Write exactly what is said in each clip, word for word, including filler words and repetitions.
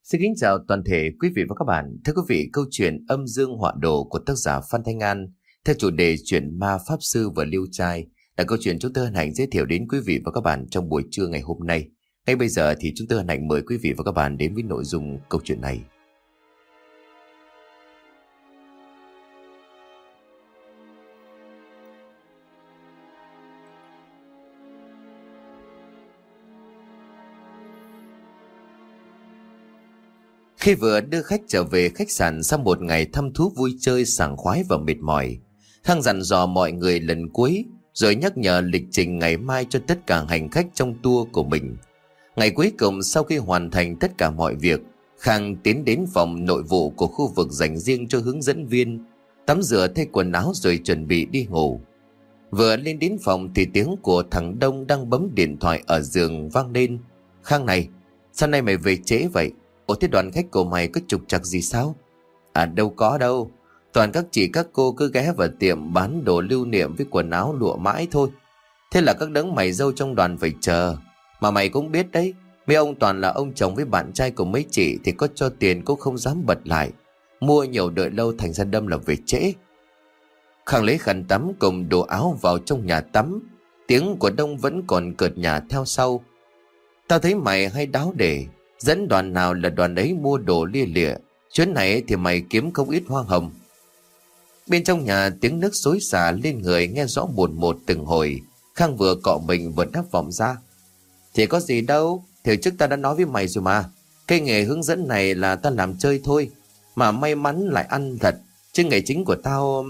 Xin kính chào toàn thể quý vị và các bạn. Thưa quý vị, câu chuyện Âm Dương Họa Đồ của tác giả Phan Thanh An theo chủ đề chuyện ma pháp sư và liêu trai là câu chuyện chúng tôi hân hạnh giới thiệu đến quý vị và các bạn trong buổi trưa ngày hôm nay. Ngay bây giờ thì chúng tôi hân hạnh mời quý vị và các bạn đến với nội dung câu chuyện này. Khi vừa đưa khách trở về khách sạn sau một ngày thăm thú vui chơi sảng khoái và mệt mỏi, Khang dặn dò mọi người lần cuối rồi nhắc nhở lịch trình ngày mai cho tất cả hành khách trong tour của mình. Ngày cuối cùng sau khi hoàn thành tất cả mọi việc, Khang tiến đến phòng nội vụ của khu vực dành riêng cho hướng dẫn viên, tắm rửa thay quần áo rồi chuẩn bị đi ngủ. Vừa lên đến phòng thì tiếng của thằng Đông đang bấm điện thoại ở giường vang lên. Khang này, sao nay mày về trễ vậy? Ủa thế đoàn khách của mày có trục trặc gì sao? À đâu có đâu. Toàn các chị các cô cứ ghé vào tiệm bán đồ lưu niệm với quần áo lụa mãi thôi. Thế là các đấng mày dâu trong đoàn phải chờ. Mà mày cũng biết đấy, mấy ông toàn là ông chồng với bạn trai của mấy chị thì có cho tiền cũng không dám bật lại. Mua nhiều đợi lâu thành ra đâm là về trễ. Khang lấy khăn tắm cùng đồ áo vào trong nhà tắm. Tiếng của Đông vẫn còn cợt nhà theo sau. Tao thấy mày hay đáo để dẫn đoàn nào là đoàn ấy mua đồ lia lịa. Chuyến này thì mày kiếm không ít hoa hồng. Bên trong nhà tiếng nước xối xả lên người nghe rõ một một từng hồi. Khang vừa cọ mình vừa đáp vọng ra. Thì có gì đâu, thì trước ta đã nói với mày rồi mà. Cái nghề hướng dẫn này là ta làm chơi thôi, mà may mắn lại ăn thật. Chứ nghề chính của tao...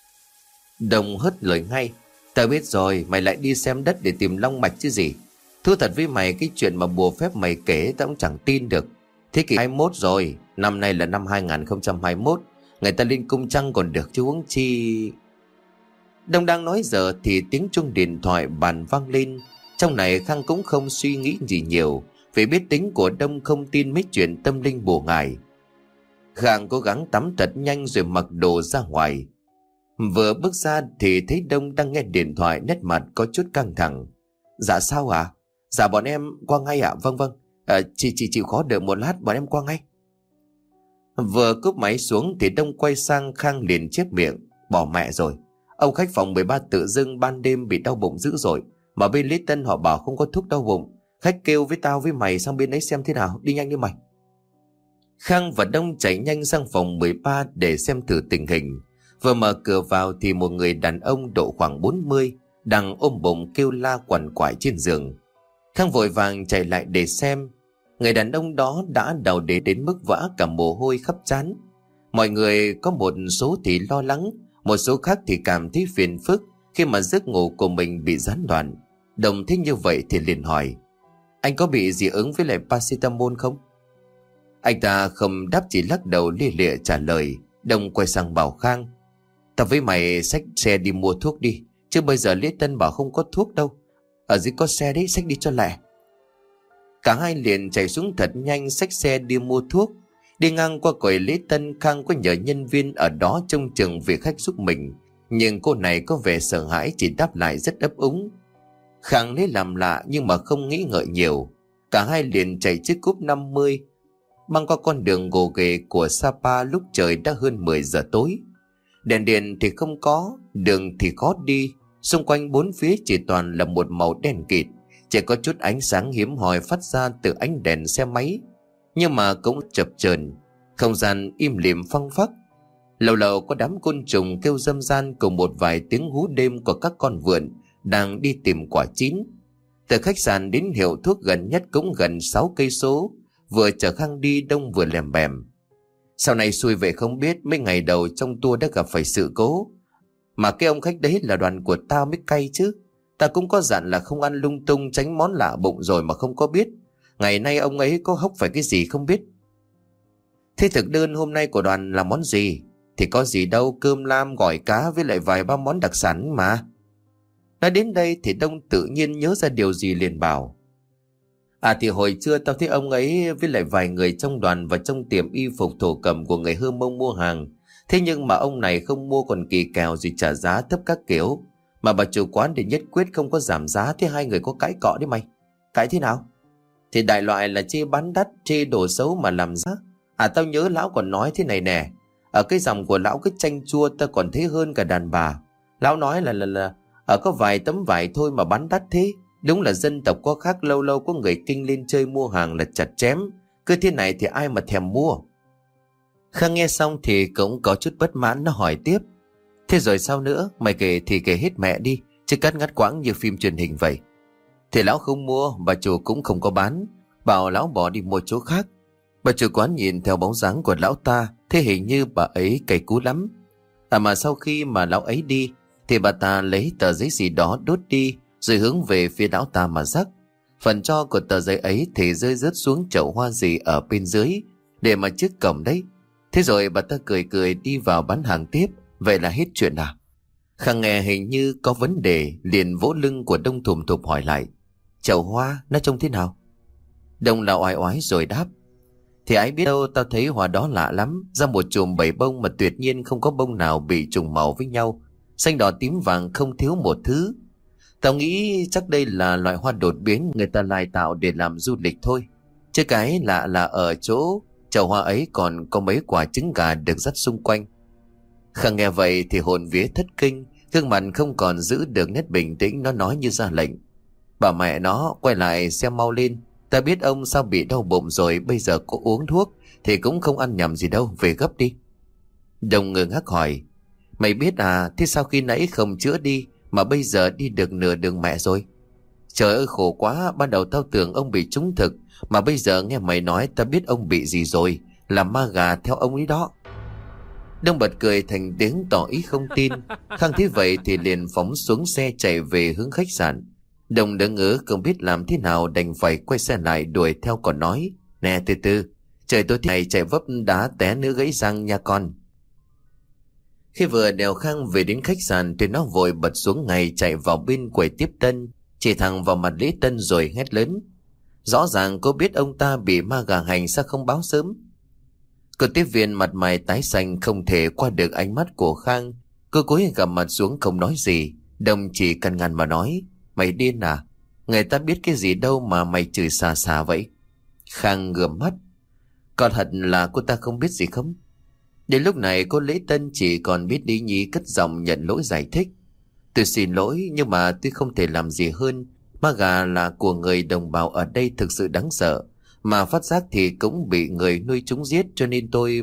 Đồng hất lời ngay. Tao biết rồi, mày lại đi xem đất để tìm long mạch chứ gì. Thú thật với mày, cái chuyện mà bùa phép mày kể tao cũng chẳng tin được. Thế kỷ hai mươi mốt rồi, năm nay là năm hai không hai mốt. Người ta lên cung trăng còn được chứ huống chi. Đông đang nói giờ thì tiếng chuông điện thoại bàn vang lên. Trong này Khang cũng không suy nghĩ gì nhiều, vì biết tính của Đông không tin mấy chuyện tâm linh bùa ngải. Khang cố gắng tắm thật nhanh rồi mặc đồ ra ngoài. Vừa bước ra thì thấy Đông đang nghe điện thoại, nét mặt có chút căng thẳng. Dạ sao ạ? À? Dạ bọn em qua ngay ạ. À? Vâng vâng, à, chị chị chịu khó đợi một lát, bọn em qua ngay. Vừa cúp máy xuống thì Đông quay sang Khang liền chép miệng. Bỏ mẹ rồi, ông khách phòng mười ba tự dưng ban đêm bị đau bụng dữ rồi, mà bên Lý Tân họ bảo không có thuốc đau bụng. Khách kêu với tao với mày sang bên ấy xem thế nào, đi nhanh đi mày. Khang và Đông chạy nhanh sang phòng mười ba để xem thử tình hình. Vừa mở cửa vào thì một người đàn ông độ khoảng bốn mươi đang ôm bụng kêu la quằn quại trên giường. Khang vội vàng chạy lại để xem. Người đàn ông đó đã đau đế đến mức vã cả mồ hôi khắp trán. Mọi người có một số thì lo lắng, một số khác thì cảm thấy phiền phức khi mà giấc ngủ của mình bị gián đoạn. Đồng thấy như vậy thì liền hỏi: anh có bị dị ứng với lại paracetamol không? Anh ta không đáp, chỉ lắc đầu lia lịa trả lời. Đồng quay sang bảo Khang: tao với mày xách xe đi mua thuốc đi, chứ bây giờ Lý Tân bảo không có thuốc đâu. Ở dưới có xe đấy, xách đi cho lẹ. Cả hai liền chạy xuống thật nhanh, xách xe đi mua thuốc. Đi ngang qua quầy Lý Tân, Khang có nhờ nhân viên ở đó trông chừng vị khách giúp mình, nhưng cô này có vẻ sợ hãi, chỉ đáp lại rất ấp úng. Khang lấy làm lạ nhưng mà không nghĩ ngợi nhiều. Cả hai liền chạy chiếc cúp năm mươi băng qua con đường gồ ghề của Sapa lúc trời đã hơn mười giờ tối. Đèn điện thì không có, đường thì khó đi, xung quanh bốn phía chỉ toàn là một màu đen kịt, chỉ có chút ánh sáng hiếm hoi phát ra từ ánh đèn xe máy, nhưng mà cũng chập chờn. Không gian im lìm phăng phắc. Lâu lâu có đám côn trùng kêu râm ran cùng một vài tiếng hú đêm của các con vượn đang đi tìm quả chín. Từ khách sạn đến hiệu thuốc gần nhất cũng gần sáu cây số. Vừa chở Khang đi, Đông vừa lèm bèm: sau này xui về không biết, mấy ngày đầu trong tour đã gặp phải sự cố. Mà cái ông khách đấy là đoàn của tao mới cay chứ. Ta cũng có dặn là không ăn lung tung, tránh món lạ bụng rồi mà không có biết. Ngày nay ông ấy có hốc phải cái gì không biết. Thế thực đơn hôm nay của đoàn là món gì? Thì có gì đâu, cơm lam, gỏi cá với lại vài ba món đặc sản mà. Nói đến đây thì Đông tự nhiên nhớ ra điều gì liền bảo: à thì hồi trưa tao thấy ông ấy với lại vài người trong đoàn vào trong tiệm y phục thổ cẩm của người Hơ Mông mua hàng. Thế nhưng mà ông này không mua còn kỳ kèo rồi trả giá thấp các kiểu. Mà bà chủ quán thì nhất quyết không có giảm giá. Thế hai người có cãi cọ đấy mày. Cãi thế nào? Thì đại loại là chê bán đắt, chê đồ xấu mà làm giá. À tao nhớ lão còn nói thế này nè. Ở cái dòng của lão cái chanh chua ta còn thấy hơn cả đàn bà. Lão nói là là là ở có vài tấm vải thôi mà bán đắt thế. Đúng là dân tộc có khác, lâu lâu có người kinh lên chơi mua hàng là chặt chém. Cứ thế này thì ai mà thèm mua. Khang nghe xong thì cũng có chút bất mãn, nó hỏi tiếp. Thế rồi sao nữa? Mày kể thì kể hết mẹ đi, chứ cắt ngắt quãng như phim truyền hình vậy. Thì lão không mua, bà chủ cũng không có bán, bảo lão bỏ đi mua chỗ khác. Bà chủ quán nhìn theo bóng dáng của lão ta, thế hình như bà ấy cay cú lắm. À mà sau khi mà lão ấy đi thì bà ta lấy tờ giấy gì đó đốt đi, rồi hướng về phía lão ta mà rắc. Phần tro của tờ giấy ấy thì rơi rớt xuống chậu hoa gì ở bên dưới, để mà trước cổng đấy. Thế rồi bà ta cười cười đi vào bán hàng tiếp. Vậy là hết chuyện à? Khang nghe hình như có vấn đề, liền vỗ lưng của Đông thùm thụp hỏi lại. Chậu hoa nó trông thế nào? Đông là oai oái rồi đáp. Thì ai biết đâu, tao thấy hoa đó lạ lắm, ra một chùm bảy bông mà tuyệt nhiên không có bông nào bị trùng màu với nhau, xanh đỏ tím vàng không thiếu một thứ. Tao nghĩ chắc đây là loại hoa đột biến người ta lai tạo để làm du lịch thôi. Chứ cái lạ là ở chỗ chậu hoa ấy còn có mấy quả trứng gà được dắt xung quanh. Khang nghe vậy thì hồn vía thất kinh, gương mặt không còn giữ được nét bình tĩnh, nó nói như ra lệnh. Bà mẹ nó, quay lại xem mau lên. Ta biết ông sao bị đau bụng rồi, bây giờ có uống thuốc thì cũng không ăn nhầm gì đâu, về gấp đi. Đồng ngơ ngác hỏi. Mày biết à, thế sao khi nãy không chữa đi mà bây giờ đi được nửa đường mẹ rồi? Trời ơi khổ quá, ban đầu tao tưởng ông bị trúng thực, mà bây giờ nghe mày nói ta biết ông bị gì rồi, là ma gà theo ông ấy đó. Đông bật cười thành tiếng tỏ ý không tin. Khang thấy vậy thì liền phóng xuống xe chạy về hướng khách sạn. Đồng đỡ ngỡ không biết làm thế nào, đành phải quay xe lại đuổi theo còn nói. Nè từ từ, trời tối thế này chạy vấp đá té nữa gãy răng nha con. Khi vừa đèo Khang về đến khách sạn thì nó vội bật xuống ngay, chạy vào bên quầy tiếp tân, chỉ thẳng vào mặt Lý Tân rồi hét lớn. Rõ ràng cô biết ông ta bị ma gà hành, sao không báo sớm? Cô tiếp viên mặt mày tái xanh không thể qua được ánh mắt của Khang. Cô cúi gằm mặt xuống không nói gì. Đồng chỉ căn ngăn mà nói. Mày điên à? Người ta biết cái gì đâu mà mày chửi xà xà vậy? Khang ngửa mắt. Còn thật là cô ta không biết gì không? Đến lúc này cô Lễ Tân chỉ còn biết lý nhí cất giọng nhận lỗi giải thích. Tôi xin lỗi, nhưng mà tôi không thể làm gì hơn. Ma gà là của người đồng bào ở đây thực sự đáng sợ, mà phát giác thì cũng bị người nuôi chúng giết, cho nên tôi...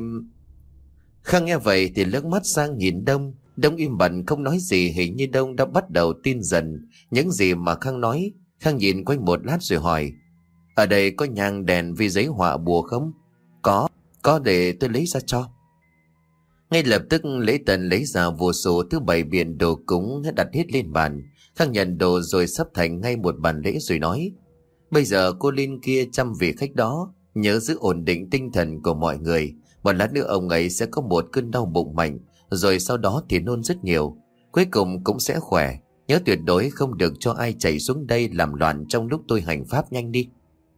Khang nghe vậy thì lướt mắt sang nhìn Đông. Đông im bặt không nói gì, hình như Đông đã bắt đầu tin dần những gì mà Khang nói. Khang nhìn quanh một lát rồi hỏi. Ở đây có nhang đèn vi giấy họa bùa không? Có, có, để tôi lấy ra cho. Ngay lập tức Lễ Tân lấy ra vô số thứ bày biện đồ cúng đặt hết lên bàn. Khang nhận đồ rồi sắp thành ngay một bàn lễ rồi nói. Bây giờ cô Linh kia chăm vị khách đó, nhớ giữ ổn định tinh thần của mọi người. Một lát nữa ông ấy sẽ có một cơn đau bụng mạnh, rồi sau đó thì nôn rất nhiều. Cuối cùng cũng sẽ khỏe. Nhớ tuyệt đối không được cho ai chạy xuống đây làm loạn trong lúc tôi hành pháp, nhanh đi.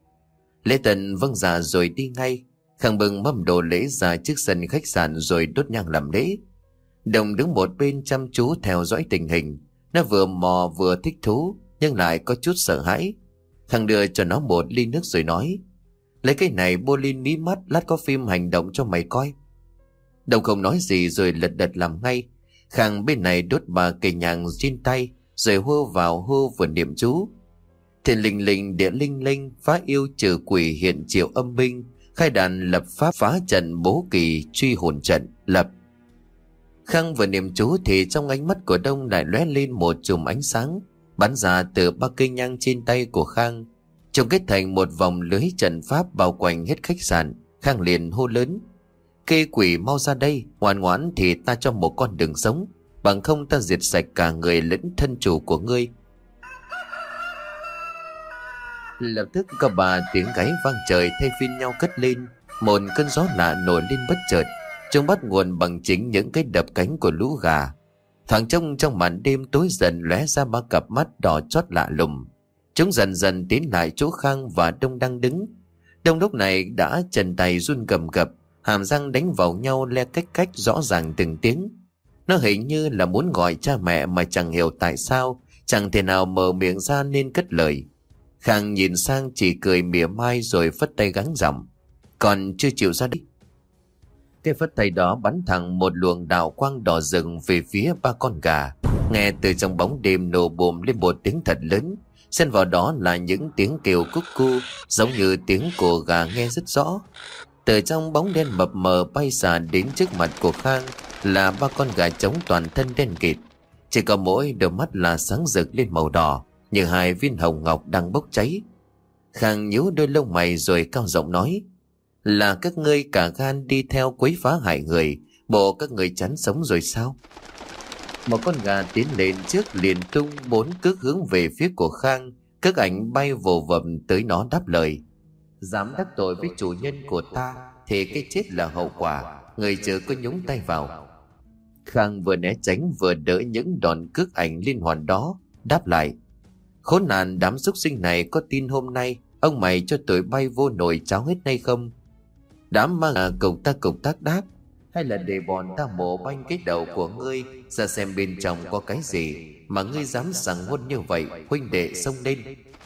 Lễ Tân vâng dạ rồi đi ngay. Khang bưng mâm đồ lễ ra trước sân khách sạn rồi đốt nhang làm lễ. Đồng đứng một bên chăm chú theo dõi tình hình. Nó vừa mò vừa thích thú, nhưng lại có chút sợ hãi. Khang đưa cho nó một ly nước rồi nói. Lấy cái này bôi lên mí mắt, lát có phim hành động cho mày coi. Đồng không nói gì rồi lật đật làm ngay. Khang bên này đốt ba cây nhang trên tay, rồi hô vào hô vừa niệm chú. Thiền linh linh địa linh linh, phá yêu trừ quỷ hiện triệu âm binh, khai đàn lập pháp phá trận bố kỳ truy hồn trận lập. Khang vừa niệm chú thì trong ánh mắt của Đông lại lóe lên một chùm ánh sáng bắn ra từ ba cây nhang trên tay của Khang, trông kết thành một vòng lưới trận pháp bao quanh hết khách sạn. Khang liền hô lớn. Kê quỷ mau ra đây, ngoan ngoãn thì ta cho một con đường sống, bằng không ta diệt sạch cả người lẫn thân chủ của ngươi. Lập tức có ba tiếng gáy vang trời thay phiên nhau cất lên. Một cơn gió lạ nổi lên bất chợt, trông bắt nguồn bằng chính những cái đập cánh của lũ gà. Thoáng trông trong màn đêm tối dần lóe ra ba cặp mắt đỏ chót lạ lùng. Chúng dần dần tiến lại chỗ Khang và Đông đang đứng. Đông lúc này đã chân tay run cầm cập, hàm răng đánh vào nhau le cách cách rõ ràng từng tiếng. Nó hình như là muốn gọi cha mẹ mà chẳng hiểu tại sao, chẳng thể nào mở miệng ra nên cất lời. Khang nhìn sang chỉ cười mỉa mai rồi phất tay gắng giọng: "Còn chưa chịu ra đi." Cái phất tay đó bắn thẳng một luồng đạo quang đỏ rừng về phía ba con gà. Nghe từ trong bóng đêm nổ bùm lên một tiếng thật lớn, xen vào đó là những tiếng kêu cúc cu giống như tiếng của gà nghe rất rõ. Từ trong bóng đen mập mờ bay xà đến trước mặt của Khang là ba con gà trống toàn thân đen kịt, chỉ có mỗi đôi mắt là sáng rực lên màu đỏ như hai viên hồng ngọc đang bốc cháy. Khang nhíu đôi lông mày rồi cao giọng nói: "Là các ngươi cả gan đi theo quấy phá hại người, bộ các người chán sống rồi sao?" Một con gà tiến lên trước liền tung bốn cước hướng về phía của Khang. Cước ảnh bay vồ vập tới nó đáp lời: "Dám đắc tội với chủ nhân của ta thì cái chết là hậu quả, người chớ có nhúng tay vào." Khang vừa né tránh vừa đỡ những đòn cước ảnh liên hoàn đó, đáp lại: "Khốn nạn đám súc sinh này, có tin hôm nay ông mày cho tụi bay vô nồi cháo hết hay không?" Đám ma gà cục ta cục tác đáp: "Hay là để bọn ta mổ banh cái đầu của ngươi ra xem bên trong có cái gì mà ngươi dám sằng ngôn như vậy, huynh đệ xông lên."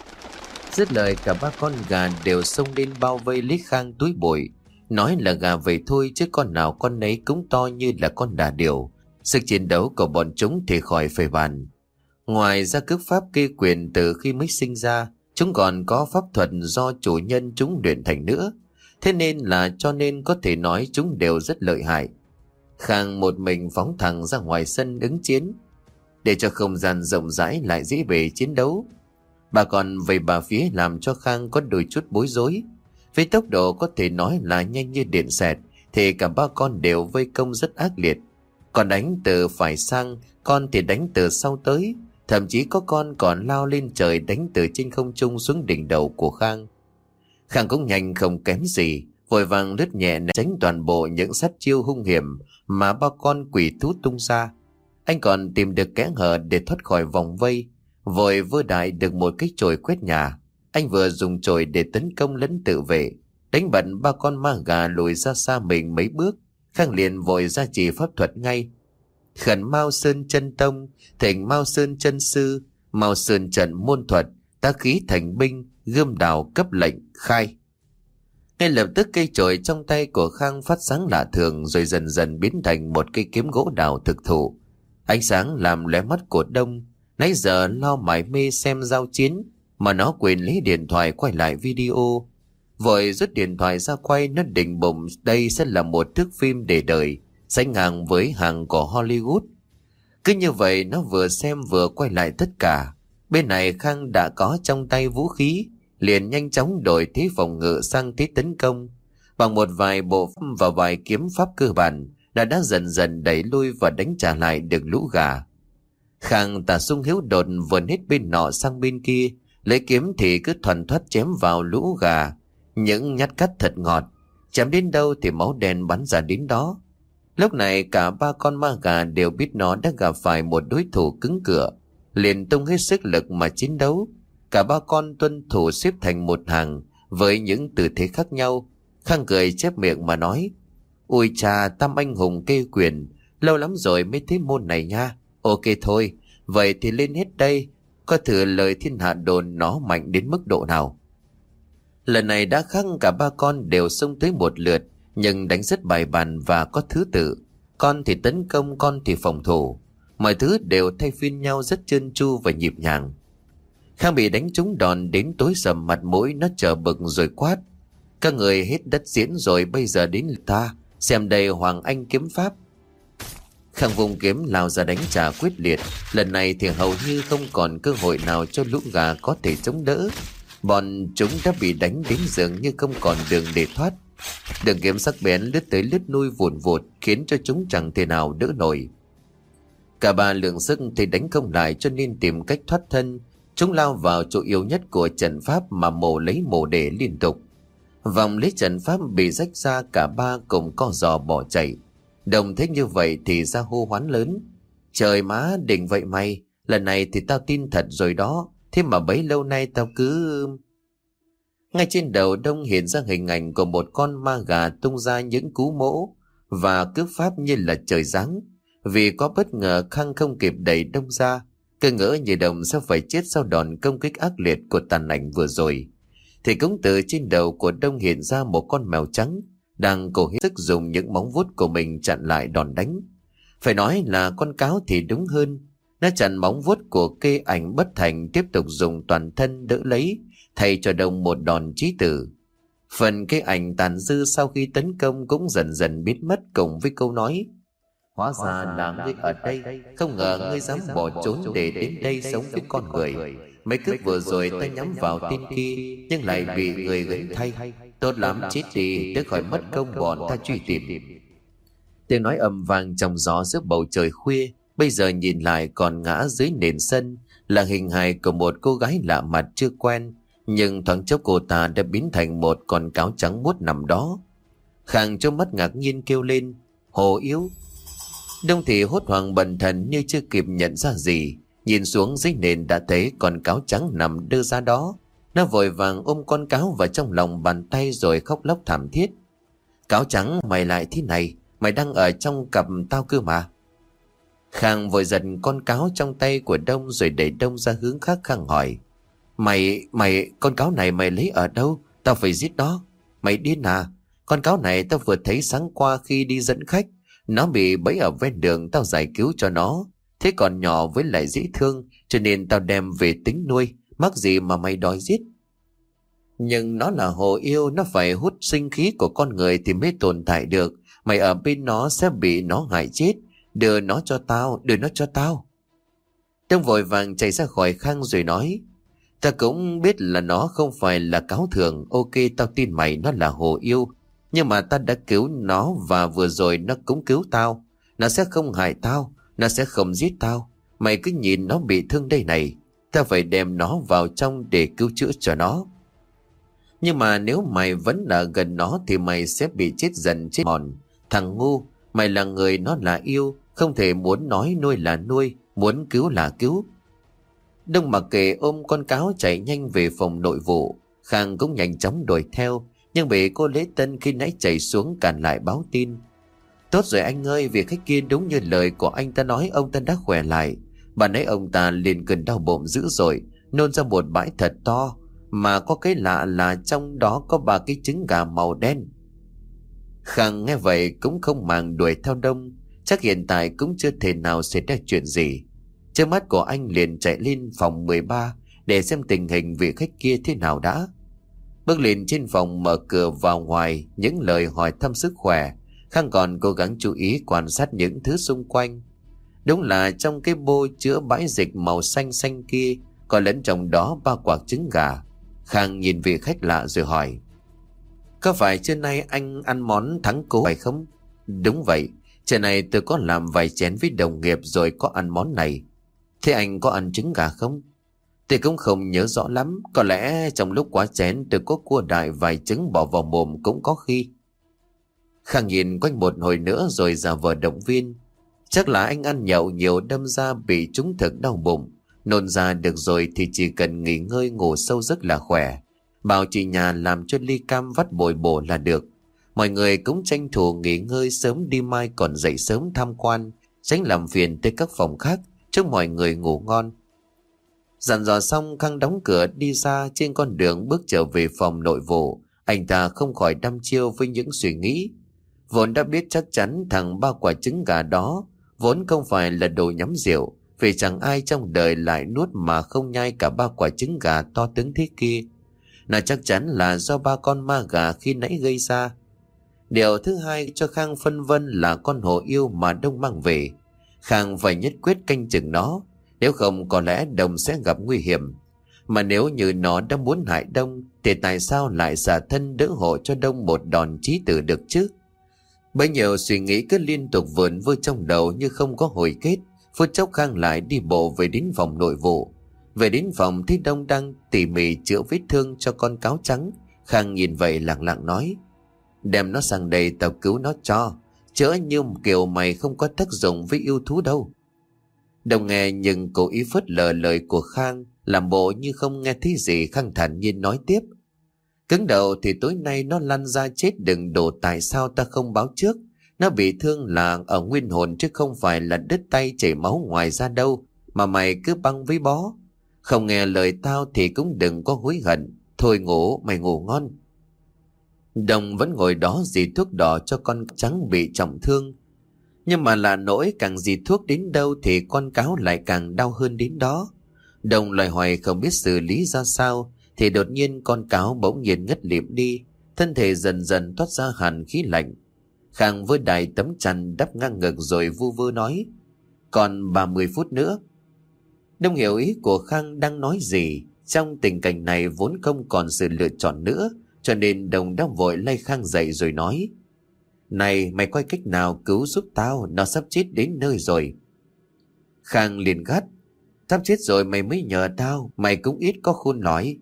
Dứt lời cả ba con gà đều xông lên bao vây lấy Khang túi bụi. Nói là gà vậy thôi chứ con nào con nấy cũng to như là con đà điểu. Sức chiến đấu của bọn chúng thì khỏi phải bàn. Ngoài ra cước pháp kê quyền từ khi mới sinh ra, chúng còn có pháp thuật do chủ nhân chúng luyện thành nữa. Thế nên là cho nên có thể nói chúng đều rất lợi hại. Khang một mình phóng thẳng ra ngoài sân ứng chiến, để cho không gian rộng rãi lại dễ bề chiến đấu. Bà còn về bà phía làm cho Khang có đôi chút bối rối. Với tốc độ có thể nói là nhanh như điện xẹt thì cả ba con đều vây công rất ác liệt. Còn đánh từ phải sang, con thì đánh từ sau tới, thậm chí có con còn lao lên trời đánh từ trên không trung xuống đỉnh đầu của Khang. Khang cũng nhanh không kém gì, vội vàng lướt nhẹ né tránh toàn bộ những sát chiêu hung hiểm mà ba con quỷ thú tung ra. Anh còn tìm được kẽ hở để thoát khỏi vòng vây, vội vơ đại được một cái chổi quét nhà. Anh vừa dùng chổi để tấn công lẫn tự vệ, đánh bật ba con ma gà lùi ra xa mình mấy bước. Khang liền vội ra chỉ pháp thuật ngay: Khẩn Mao Sơn Chân Tông, Thỉnh Mao Sơn Chân Sư, Mao Sơn Trận Môn Thuật, Tá Khí Thành Binh, Gươm Đào cấp lệnh khai. Ngay lập tức cây chổi trong tay của Khang phát sáng lạ thường, rồi dần dần biến thành một cây kiếm gỗ đào thực thụ. Ánh sáng làm lóe mắt của Đông. Nãy giờ lo mải mê xem giao chiến mà nó quên lấy điện thoại quay lại video. Vội rút điện thoại ra quay, nó định bụng đây sẽ là một thước phim để đời, sánh ngang với hàng của Hollywood. Cứ như vậy nó vừa xem vừa quay lại tất cả. Bên này Khang đã có trong tay vũ khí, liền nhanh chóng đổi thế phòng ngự sang thế tấn công. Bằng một vài bộ pháp và vài kiếm pháp cơ bản đã đã dần dần đẩy lui và đánh trả lại được lũ gà. Khang tả sung hiếu đột vờn hết bên nọ sang bên kia, lấy kiếm thì cứ thoăn thoắt chém vào lũ gà, những nhát cắt thật ngọt, chém đến đâu thì máu đen bắn ra đến đó. Lúc này cả ba con ma gà đều biết nó đã gặp phải một đối thủ cứng cựa, liền tung hết sức lực mà chiến đấu. Cả ba con tuân thủ xếp thành một hàng với những tư thế khác nhau. Khang cười chép miệng mà nói: Ui chà, tam anh hùng kê quyền, lâu lắm rồi mới thấy môn này nha. Ok thôi, vậy thì lên hết đây, coi thử lời thiên hạ đồn nó mạnh đến mức độ nào. Lần này đã khác, cả ba con đều xông tới một lượt, nhưng đánh rất bài bản và có thứ tự. Con thì tấn công, con thì phòng thủ. Mọi thứ đều thay phiên nhau rất trơn tru và nhịp nhàng. Khang bị đánh trúng đòn đến tối sầm mặt mũi, nó chờ bực rồi quát: Các người hết đất diễn rồi, bây giờ đến lượt ta, xem đây Hoàng Anh kiếm pháp. Khang vùng kiếm lao ra đánh trả quyết liệt. Lần này thì hầu như không còn cơ hội nào cho lũ gà có thể chống đỡ. Bọn chúng đã bị đánh đến dường như không còn đường để thoát. Đường kiếm sắc bén lướt tới lướt lui vụn vụt, khiến cho chúng chẳng thể nào đỡ nổi. Cả ba lượng sức thì đánh không lại, cho nên tìm cách thoát thân. Chúng lao vào chỗ yếu nhất của trận pháp mà mổ lấy mổ để liên tục. Vòng lấy trận pháp bị rách ra, cả ba cùng co giò bỏ chạy. Đồng thấy như vậy thì ra hô hoán lớn: Trời má, đỉnh vậy mày, lần này thì tao tin thật rồi đó. Thế mà bấy lâu nay tao cứ... Ngay trên đầu Đông hiện ra hình ảnh của một con ma gà tung ra những cú mỗ và cước pháp như là trời giáng. Vì có bất ngờ, Khang không kịp đẩy Đông ra, Cứ ngỡ như Đông sẽ phải chết sau đòn công kích ác liệt của tàn ảnh vừa rồi. Thì cũng từ trên đầu của Đông hiện ra một con mèo trắng đang cố hết sức dùng những móng vuốt của mình chặn lại đòn đánh. Phải nói là con cáo thì đúng hơn. Nó chặn móng vuốt của kê ảnh bất thành, tiếp tục dùng toàn thân đỡ lấy, thay cho Đông một đòn chí tử. Phần kê ảnh tàn dư sau khi tấn công cũng dần dần biến mất cùng với câu nói: hóa ra là ngươi ở đây, không ngờ ngươi dám bỏ trốn để đến đây sống với con người. Mấy cước vừa rồi ta nhắm vào tên kia nhưng lại bị người gánh thay. Tốt lắm, chết đi để khỏi mất công bọn ta truy tìm. Tiếng nói ầm vang trong gió giữa bầu trời khuya. Bây giờ nhìn lại còn ngã dưới nền sân là hình hài của một cô gái lạ mặt chưa quen, nhưng thoáng chốc cô ta đã biến thành một con cáo trắng muốt nằm đó. Khang trong mắt ngạc nhiên kêu lên: Hồ Yêu! Đông thì hốt hoảng bần thần như chưa kịp nhận ra gì, nhìn xuống dưới nền đã thấy con cáo trắng nằm đơ ra đó. Nó vội vàng ôm con cáo vào trong lòng bàn tay rồi khóc lóc thảm thiết: Cáo trắng, mày lại thế này, mày đang ở trong cặp tao cơ mà. Khang vội giật con cáo trong tay của Đông rồi đẩy Đông ra hướng khác. Khang hỏi: Mày, mày, con cáo này mày lấy ở đâu? Tao phải giết nó. Mày điên à? Con cáo này tao vừa thấy sáng qua khi đi dẫn khách. Nó bị bẫy ở ven đường, tao giải cứu cho nó. Thế còn nhỏ với lại dễ thương, cho nên tao đem về tính nuôi. Mắc gì mà mày đòi giết? Nhưng nó là hồ yêu, nó phải hút sinh khí của con người thì mới tồn tại được. Mày ở bên nó sẽ bị nó hại chết. Đưa nó cho tao, đưa nó cho tao. Đông vội vàng chạy ra khỏi Khang rồi nói: Ta cũng biết là nó không phải là cáo thường. Ok, tao tin mày nó là hồ yêu. Nhưng mà ta đã cứu nó và vừa rồi nó cũng cứu tao. Nó sẽ không hại tao, nó sẽ không giết tao. Mày cứ nhìn nó bị thương đây này. Ta phải đem nó vào trong để cứu chữa cho nó. Nhưng mà nếu mày vẫn là gần nó thì mày sẽ bị chết dần chết mòn. Thằng ngu, mày là người nó là yêu, không thể muốn nói nuôi là nuôi, muốn cứu là cứu. Đông mặc kệ ôm con cáo chạy nhanh về phòng nội vụ. Khang cũng nhanh chóng đuổi theo, nhưng bị cô Lễ Tân khi nãy chạy xuống cản lại báo tin: Tốt rồi anh ơi, việc khách kia đúng như lời của anh ta nói, ông ta đã khỏe lại. Bà nãy ông ta liền cơn đau bụng dữ dội, nôn ra một bãi thật to, mà có cái lạ là trong đó có ba cái trứng gà màu đen. Khang nghe vậy cũng không màng đuổi theo Đông, chắc hiện tại cũng chưa thể nào xảy ra chuyện gì. Trước mắt của anh liền chạy lên phòng mười ba để xem tình hình vị khách kia thế nào đã. Bước lên trên phòng, mở cửa vào ngoài, những lời hỏi thăm sức khỏe. Khang còn cố gắng chú ý quan sát những thứ xung quanh. Đúng là trong cái bô chứa bãi dịch màu xanh xanh kia có lẫn trong đó ba quả trứng gà. Khang nhìn vị khách lạ rồi hỏi: Có phải trưa nay anh ăn món thắng cố phải không? Đúng vậy, trưa nay tôi có làm vài chén với đồng nghiệp rồi có ăn món này. Thế anh có ăn trứng gà không? Tôi cũng không nhớ rõ lắm, có lẽ trong lúc quá chén tôi có cua đại vài trứng bỏ vào mồm cũng có khi. Khang nhìn quanh một hồi nữa rồi giả vờ động viên: Chắc là anh ăn nhậu nhiều đâm ra bị trúng thực đau bụng. Nôn ra được rồi thì chỉ cần nghỉ ngơi ngủ sâu giấc là khỏe. Bảo chị nhà làm cho ly cam vắt bồi bổ là được. Mọi người cũng tranh thủ nghỉ ngơi sớm đi mai còn dậy sớm tham quan, tránh làm phiền tới các phòng khác, chúc mọi người ngủ ngon. Dặn dò xong, Khang đóng cửa đi ra. Trên con đường bước trở về phòng nội vụ, anh ta không khỏi đăm chiêu với những suy nghĩ. Vốn đã biết chắc chắn thằng ba quả trứng gà đó vốn không phải là đồ nhắm rượu, vì chẳng ai trong đời lại nuốt mà không nhai cả ba quả trứng gà to tướng thế kia. Nó chắc chắn là do ba con ma gà khi nãy gây ra. Điều thứ hai cho Khang phân vân là con hổ yêu mà Đông mang về. Khang phải nhất quyết canh chừng nó, nếu không có lẽ Đông sẽ gặp nguy hiểm. Mà nếu như nó đã muốn hại Đông thì tại sao lại xả thân đỡ hộ cho Đông một đòn chí tử được chứ? Bấy nhiêu suy nghĩ cứ liên tục vườn vơ trong đầu như không có hồi kết. Phút chốc Khang lại đi bộ về đến phòng nội vụ. Về đến phòng thấy Đông đang tỉ mỉ chữa vết thương cho con cáo trắng. Khang nhìn vậy lặng lặng nói: Đem nó sang đây tao cứu nó cho. Chữa như kiểu mày không có tác dụng với yêu thú đâu. Đông nghe nhưng cố ý phớt lờ lời của Khang, làm bộ như không nghe thấy gì. Khang thản nhiên nói tiếp: Cứng đầu thì tối nay nó lăn ra chết đừng đổ, tại sao ta không báo trước. Nó bị thương là ở nguyên hồn chứ không phải là đứt tay chảy máu ngoài ra đâu. mà mày cứ băng với bó. Không nghe lời tao thì cũng đừng có hối hận. Thôi ngủ, mày ngủ ngon. Đồng vẫn ngồi đó dì thuốc đỏ cho con trắng bị trọng thương. Nhưng mà là nỗi càng dì thuốc đến đâu thì con cáo lại càng đau hơn đến đó. Đồng loài hoài không biết xử lý ra sao thì đột nhiên con cáo bỗng nhiên ngất lịm đi, thân thể dần dần toát ra hàn khí lạnh. Khang với đài tấm chăn đắp ngang ngực rồi vu vơ nói: còn ba mươi phút nữa. Đông hiểu ý của Khang đang nói gì. Trong tình cảnh này vốn không còn sự lựa chọn nữa, cho nên Đồng đã vội lay Khang dậy rồi nói: này, mày coi cách nào cứu giúp tao, nó sắp chết đến nơi rồi. Khang liền gắt: sắp chết rồi mày mới nhờ tao, mày cũng ít có khôn nói.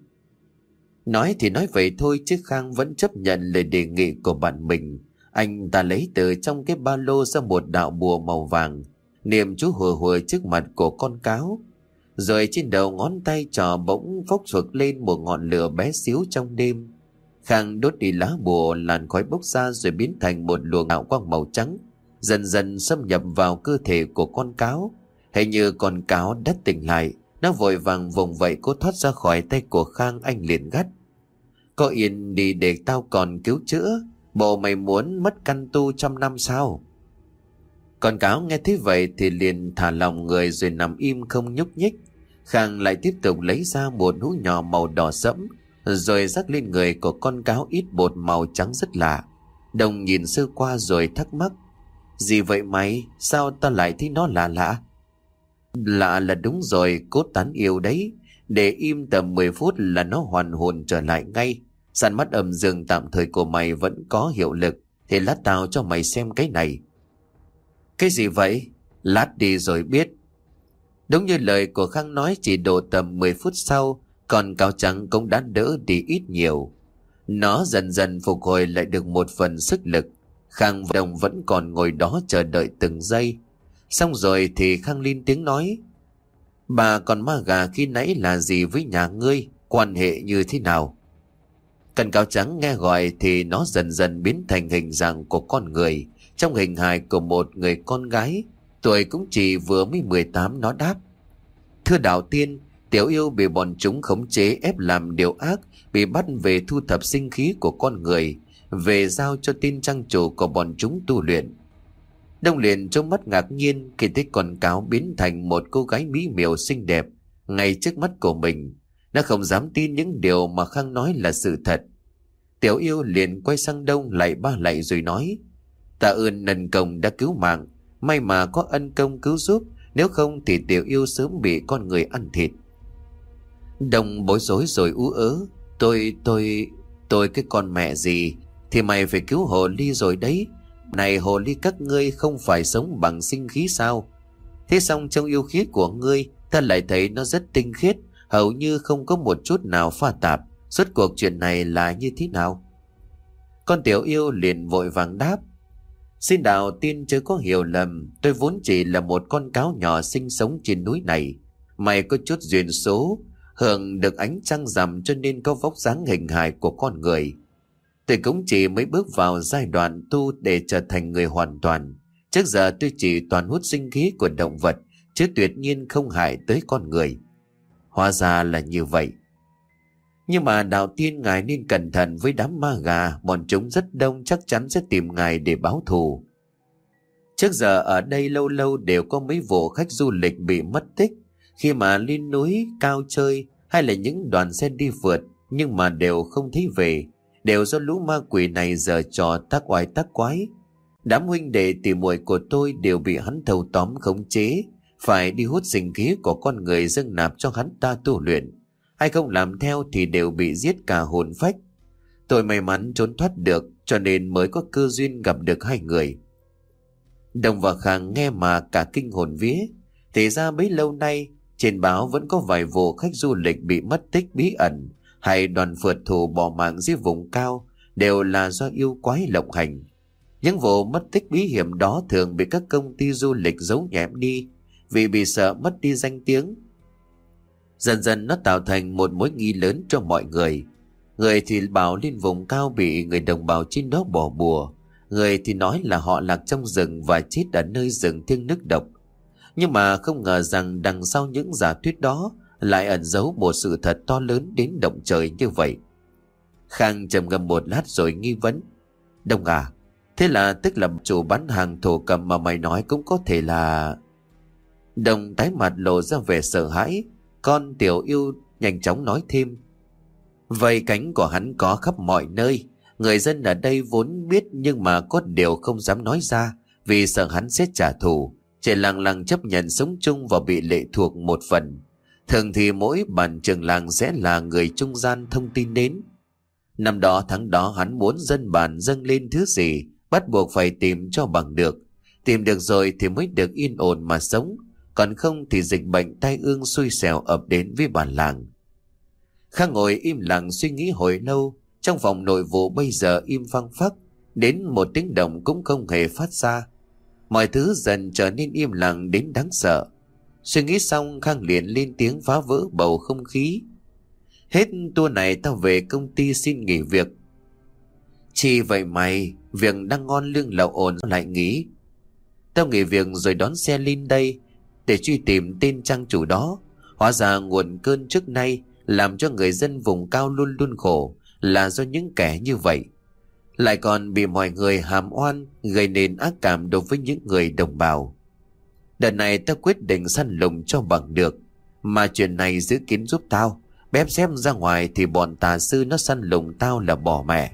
Nói thì nói vậy thôi chứ Khang vẫn chấp nhận lời đề nghị của bạn mình. Anh ta lấy từ trong cái ba lô ra một đạo bùa màu vàng, niệm chú hùa hùa trước mặt của con cáo. Rồi trên đầu ngón tay trò bỗng phốc phực lên một ngọn lửa bé xíu trong đêm. Khang đốt đi lá bùa, làn khói bốc ra rồi biến thành một luồng hào quang màu trắng, dần dần xâm nhập vào cơ thể của con cáo. Hình như con cáo đã tỉnh lại, nó vội vàng vùng vẫy cố thoát ra khỏi tay của Khang. Anh liền gắt: có yên đi để tao còn cứu chữa, bộ mày muốn mất căn tu trăm năm sao? Con cáo nghe thấy vậy thì liền thả lỏng người rồi nằm im không nhúc nhích. Khang lại tiếp tục lấy ra một hũ nhỏ màu đỏ sẫm, rồi rắc lên người của con cáo ít bột màu trắng rất lạ. Đồng nhìn sơ qua rồi thắc mắc: gì vậy mày, sao ta lại thấy nó lạ lạ? Lạ là đúng rồi, cốt tán yêu đấy. Để im tầm mười phút là nó hoàn hồn trở lại ngay. Săn mắt âm dương tạm thời của mày vẫn có hiệu lực, thì lát tao cho mày xem cái này. Cái gì vậy? Lát đi rồi biết. Đúng như lời của Khang nói, chỉ độ tầm mười phút sau, con cáo trắng cũng đã đỡ đi ít nhiều. Nó dần dần phục hồi lại được một phần sức lực. Khang và Đồng vẫn còn ngồi đó chờ đợi từng giây. Xong rồi thì Khang lên tiếng nói: bà con ma gà khi nãy là gì với nhà ngươi, quan hệ như thế nào? Con cáo trắng nghe gọi thì nó dần dần biến thành hình dạng của con người, trong hình hài của một người con gái, tuổi cũng chỉ vừa mới mười tám. Nó đáp: thưa đạo tiên, tiểu yêu bị bọn chúng khống chế ép làm điều ác, bị bắt về thu thập sinh khí của con người, về giao cho tên trang chủ của bọn chúng tu luyện. Đông liền trông mắt ngạc nhiên khi thấy con cáo biến thành một cô gái mỹ miều xinh đẹp ngay trước mắt của mình. Nó không dám tin những điều mà Khang nói là sự thật. Tiểu yêu liền quay sang Đông lại ba lạy rồi nói: tạ ơn nần công đã cứu mạng, may mà có ân công cứu giúp, nếu không thì tiểu yêu sớm bị con người ăn thịt. Đông bối rối rồi ú ớ: Tôi, tôi, tôi cái con mẹ gì, thì mày phải cứu hồ ly rồi đấy. Này hồ ly các ngươi không phải sống bằng sinh khí sao? Thế xong trong yêu khí của ngươi, ta lại thấy nó rất tinh khiết, hầu như không có một chút nào pha tạp. Suốt cuộc chuyện này là như thế nào? Con tiểu yêu liền vội vàng đáp: xin đạo tiên chớ có hiểu lầm, tôi vốn chỉ là một con cáo nhỏ sinh sống trên núi này. Mày có chút duyên số, hưởng được ánh trăng rằm cho nên có vóc dáng hình hài của con người. Tôi cũng chỉ mới bước vào giai đoạn tu để trở thành người hoàn toàn. Trước giờ tôi chỉ toàn hút sinh khí của động vật, chứ tuyệt nhiên không hại tới con người. Hóa ra là như vậy. Nhưng mà đạo tiên ngài nên cẩn thận với đám ma gà, bọn chúng rất đông, chắc chắn sẽ tìm ngài để báo thù. Trước giờ ở đây lâu lâu đều có mấy vụ khách du lịch bị mất tích khi mà lên núi cao chơi, hay là những đoàn xe đi vượt nhưng mà đều không thấy về, đều do lũ ma quỷ này giở trò tác oai tác quái. Đám huynh đệ tỉ muội của tôi đều bị hắn thâu tóm khống chế, phải đi hút sinh khí của con người dâng nạp cho hắn ta tu luyện. Ai không làm theo thì đều bị giết cả hồn phách. Tôi may mắn trốn thoát được, cho nên mới có cơ duyên gặp được hai người. Đồng và Khang nghe mà cả kinh hồn vía. Thì ra bấy lâu nay trên báo vẫn có vài vụ khách du lịch bị mất tích bí ẩn, hay đoàn phượt thủ bỏ mạng dưới vùng cao, đều là do yêu quái lộng hành. Những vụ mất tích bí hiểm đó thường bị các công ty du lịch giấu nhẹm đi, vì bị sợ mất đi danh tiếng. Dần dần nó tạo thành một mối nghi lớn cho mọi người. Người thì bảo lên vùng cao bị người đồng bào trên đó bỏ bùa, người thì nói là họ lạc trong rừng và chết ở nơi rừng thiêng nước độc. Nhưng mà không ngờ rằng đằng sau những giả thuyết đó lại ẩn giấu một sự thật to lớn đến động trời như vậy. Khang trầm ngâm một lát rồi nghi vấn: Đông à, thế là tức là chủ bán hàng thổ cầm mà mày nói cũng có thể là... Đông tái mặt lộ ra vẻ sợ hãi. Con Tiểu Yêu nhanh chóng nói thêm: Vây cánh của hắn có khắp mọi nơi. Người dân ở đây vốn biết, nhưng mà có điều không dám nói ra, vì sợ hắn sẽ trả thù, chỉ lặng lặng chấp nhận sống chung và bị lệ thuộc một phần. Thường thì mỗi bản trường làng sẽ là người trung gian thông tin đến. Năm đó tháng đó hắn muốn dân bản dâng lên thứ gì, bắt buộc phải tìm cho bằng được. Tìm được rồi thì mới được yên ổn mà sống, còn không thì dịch bệnh tai ương xui xẻo ập đến với bản làng. Khang ngồi im lặng suy nghĩ hồi lâu. Trong phòng nội vụ bây giờ im phăng phắc, đến một tiếng động cũng không hề phát ra. Mọi thứ dần trở nên im lặng đến đáng sợ. Suy nghĩ xong, Khang liền lên tiếng phá vỡ bầu không khí: Hết tour này tao về công ty xin nghỉ việc. Chi vậy mày? Việc đang ngon lương lậu ổn lại nghỉ? Tao nghỉ việc rồi đón xe lên đây để truy tìm tên trang chủ đó. Hóa ra nguồn cơn trước nay làm cho người dân vùng cao luôn luôn khổ là do những kẻ như vậy, lại còn bị mọi người hàm oan, gây nên ác cảm đối với những người đồng bào. Đợt này tao quyết định săn lùng cho bằng được, mà chuyện này giữ kín giúp tao. Bép xếp ra ngoài thì bọn tà sư nó săn lùng tao là bỏ mẹ.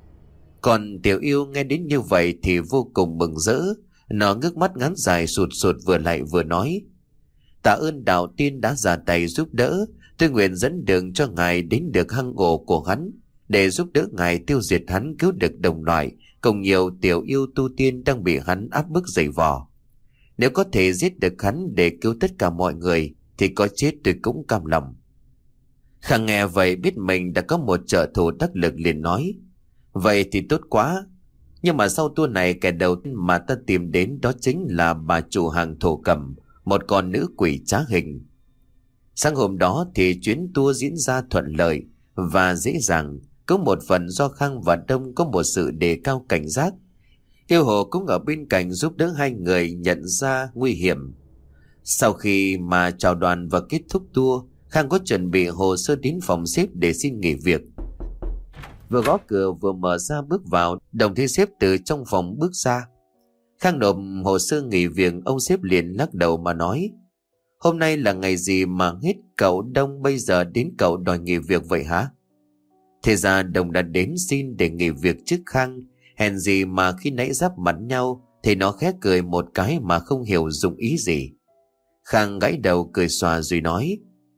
Còn Tiểu Yêu nghe đến như vậy thì vô cùng mừng rỡ. Nó ngước mắt ngắn dài sụt sụt vừa lại vừa nói: Tạ ơn đạo tiên đã ra tay giúp đỡ. Tôi nguyện dẫn đường cho ngài đến được hang ổ của hắn, để giúp đỡ ngài tiêu diệt hắn, cứu được đồng loại cùng nhiều tiểu yêu tu tiên đang bị hắn áp bức dày vò. Nếu có thể giết được hắn để cứu tất cả mọi người thì có chết tôi cũng cam lòng. Khang nghe vậy biết mình đã có một trợ thủ đắc lực, liền nói: Vậy thì tốt quá. Nhưng mà sau tour này, kẻ đầu tiên mà ta tìm đến đó chính là bà chủ hàng thổ cầm, một con nữ quỷ trá hình. Sáng hôm đó thì chuyến tour diễn ra thuận lợi và dễ dàng. Có một phần do Khang và Đông có một sự đề cao cảnh giác. Yêu Hồ cũng ở bên cạnh giúp đỡ hai người nhận ra nguy hiểm. Sau khi mà chào đoàn và kết thúc tour, Khang có chuẩn bị hồ sơ đến phòng sếp để xin nghỉ việc. Vừa gõ cửa vừa mở ra bước vào, đồng thấy sếp từ trong phòng bước ra. Khang nộp hồ sơ nghỉ việc, ông sếp liền lắc đầu mà nói: Hôm nay là ngày gì mà hết cậu Đông bây giờ đến cậu đòi nghỉ việc vậy hả? Thế ra Đồng đã đến xin để nghỉ việc trước Khang. Hèn gì mà khi nãy giáp mặt nhau thì nó khẽ cười một cái mà không hiểu dụng ý gì. Khang gãi đầu cười xòa rồi nói: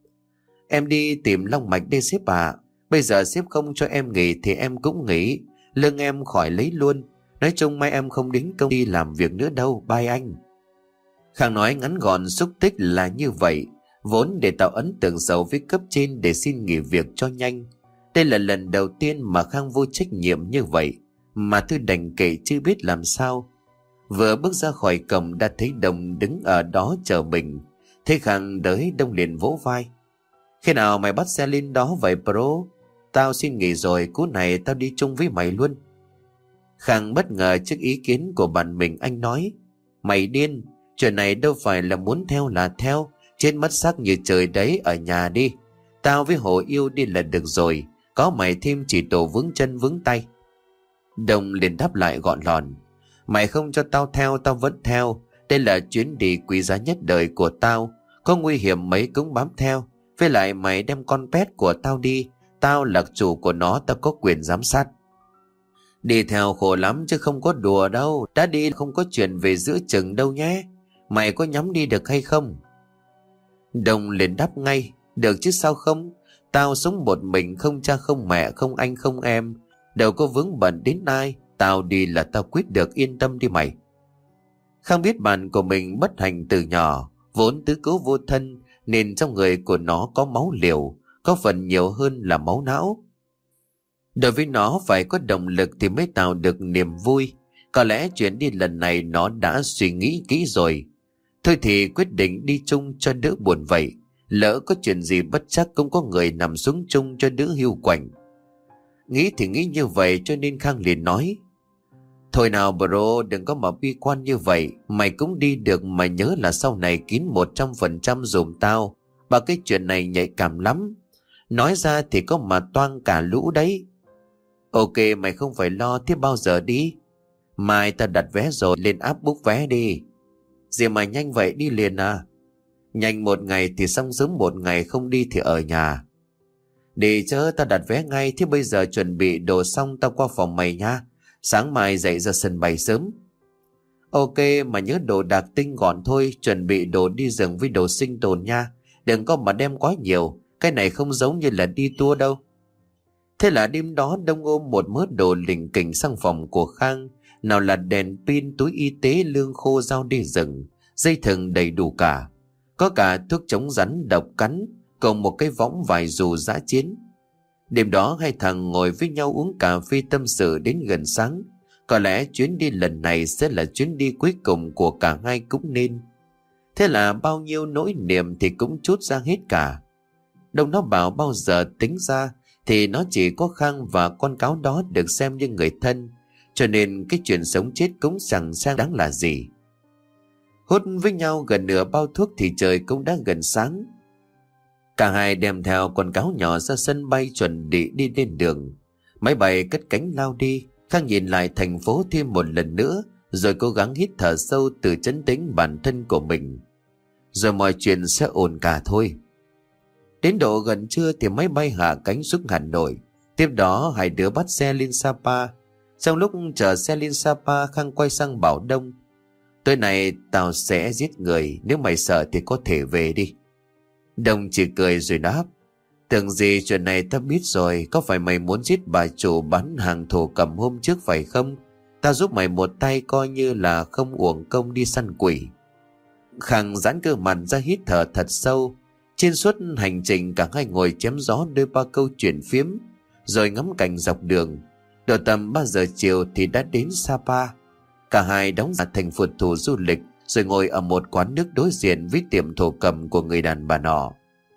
Em đi tìm Long Mạch đây sếp ạ. À. Bây giờ sếp không cho em nghỉ thì em cũng nghỉ. Lương em khỏi lấy luôn. Nói chung mai em không đến công ty làm việc nữa đâu. Bye anh. Khang nói ngắn gọn xúc tích là như vậy, vốn để tạo ấn tượng xấu với cấp trên để xin nghỉ việc cho nhanh. Đây là lần đầu tiên mà Khang vô trách nhiệm như vậy, mà tôi đành kệ chưa biết làm sao. Vừa bước ra khỏi cổng đã thấy Đồng đứng ở đó chờ mình. Thấy Khang tới, Đông liền vỗ vai: Khi nào mày bắt xe lên đó vậy bro? Tao xin nghỉ rồi, cú này tao đi chung với mày luôn. Khang bất ngờ trước ý kiến của bạn mình, anh nói: Mày điên, chuyện này đâu phải là muốn theo là theo. Chết mất xác như trời đấy, ở nhà đi. Tao với Hồ Yêu đi là được rồi, có mày thêm chỉ tổ vướng chân vướng tay. Đồng liền đáp lại gọn lòn: Mày không cho tao theo tao vẫn theo. Đây là chuyến đi quý giá nhất đời của tao, có nguy hiểm mấy cũng bám theo. Với lại mày đem con pet của tao đi, tao là chủ của nó, tao có quyền giám sát. Đi theo khổ lắm chứ không có đùa đâu. Đã đi không có chuyện về giữa chừng đâu nhé. Mày có nhắm đi được hay không? Đồng liền đáp ngay: Được chứ sao không. Tao sống một mình, không cha không mẹ, không anh không em, đâu có vướng bận đến ai. Tao đi là tao quyết được, yên tâm đi mày. Khang biết bạn của mình bất hạnh từ nhỏ, vốn tứ cố vô thân, nên trong người của nó có máu liều, có phần nhiều hơn là máu não. Đối với nó phải có động lực thì mới tạo được niềm vui. Có lẽ chuyến đi lần này nó đã suy nghĩ kỹ rồi. Thôi thì quyết định đi chung cho đỡ buồn vậy. Lỡ có chuyện gì bất chắc cũng có người nằm xuống chung cho đỡ hiu quạnh. Nghĩ thì nghĩ như vậy cho nên Khang liền nói: Thôi nào bro, đừng có mà bi quan như vậy. Mày cũng đi được mà nhớ là sau này kín một trăm phần trăm dùm tao. Và cái chuyện này nhạy cảm lắm. Nói ra thì có mà toang cả lũ đấy. Ok, mày không phải lo, thế bao giờ đi? Mai tao đặt vé rồi, lên app book vé đi. Gì mà nhanh vậy, đi liền à? Nhanh một ngày thì xong, sớm một ngày không đi thì ở nhà. Đi chứ, tao đặt vé ngay. Thế bây giờ chuẩn bị đồ xong tao qua phòng mày nha. Sáng mai dậy ra sân bay sớm. Ok, mà nhớ đồ đạc tinh gọn thôi. Chuẩn bị đồ đi rừng với đồ sinh tồn nha. Đừng có mà đem quá nhiều. Cái này không giống như là đi tour đâu. Thế là đêm đó Đông ôm một mớ đồ lỉnh kỉnh sang phòng của Khang. Nào là đèn pin, túi y tế, lương khô, dao đi rừng, dây thừng đầy đủ cả. Có cả thuốc chống rắn độc cắn, cùng một cái võng vải dù dã chiến. Đêm đó hai thằng ngồi với nhau uống cà phê tâm sự đến gần sáng. Có lẽ chuyến đi lần này sẽ là chuyến đi cuối cùng của cả hai cũng nên. Thế là bao nhiêu nỗi niềm thì cũng trút ra hết cả. Đông nó bảo bao giờ tính ra thì nó chỉ có Khang và con cáo đó được xem như người thân. Cho nên cái chuyện sống chết cũng chẳng sang đáng là gì. Hút với nhau gần nửa bao thuốc thì trời cũng đã gần sáng. Cả hai đem theo con cáo nhỏ ra sân bay chuẩn bị đi lên đường. Máy bay cất cánh lao đi. Khang nhìn lại thành phố thêm một lần nữa, rồi cố gắng hít thở sâu từ trấn tĩnh bản thân của mình. Rồi mọi chuyện sẽ ổn cả thôi. Đến độ gần trưa thì máy bay hạ cánh xuống Hà Nội. Tiếp đó hai đứa bắt xe lên Sapa. Trong lúc chờ xe lên Sapa, Khang quay sang bảo Đông: tối nay tao sẽ giết người, nếu mày sợ thì có thể về đi. Đông chỉ cười rồi đáp: tưởng gì chuyện này tao biết rồi. Có phải mày muốn giết bà chủ bán hàng thổ cẩm hôm trước phải không? Tao giúp mày một tay, coi như là không uổng công đi săn quỷ. Khang giãn cơ mặt ra, hít thở thật sâu. Trên suốt hành trình cả hai ngồi chém gió đôi ba câu chuyện phiếm, rồi ngắm cảnh dọc đường. Độ tầm ba giờ chiều thì đã đến Sapa. Cả hai đóng giả thành phượt thủ du lịch, rồi ngồi ở một quán nước đối diện với tiệm thổ cẩm của người đàn bà nọ.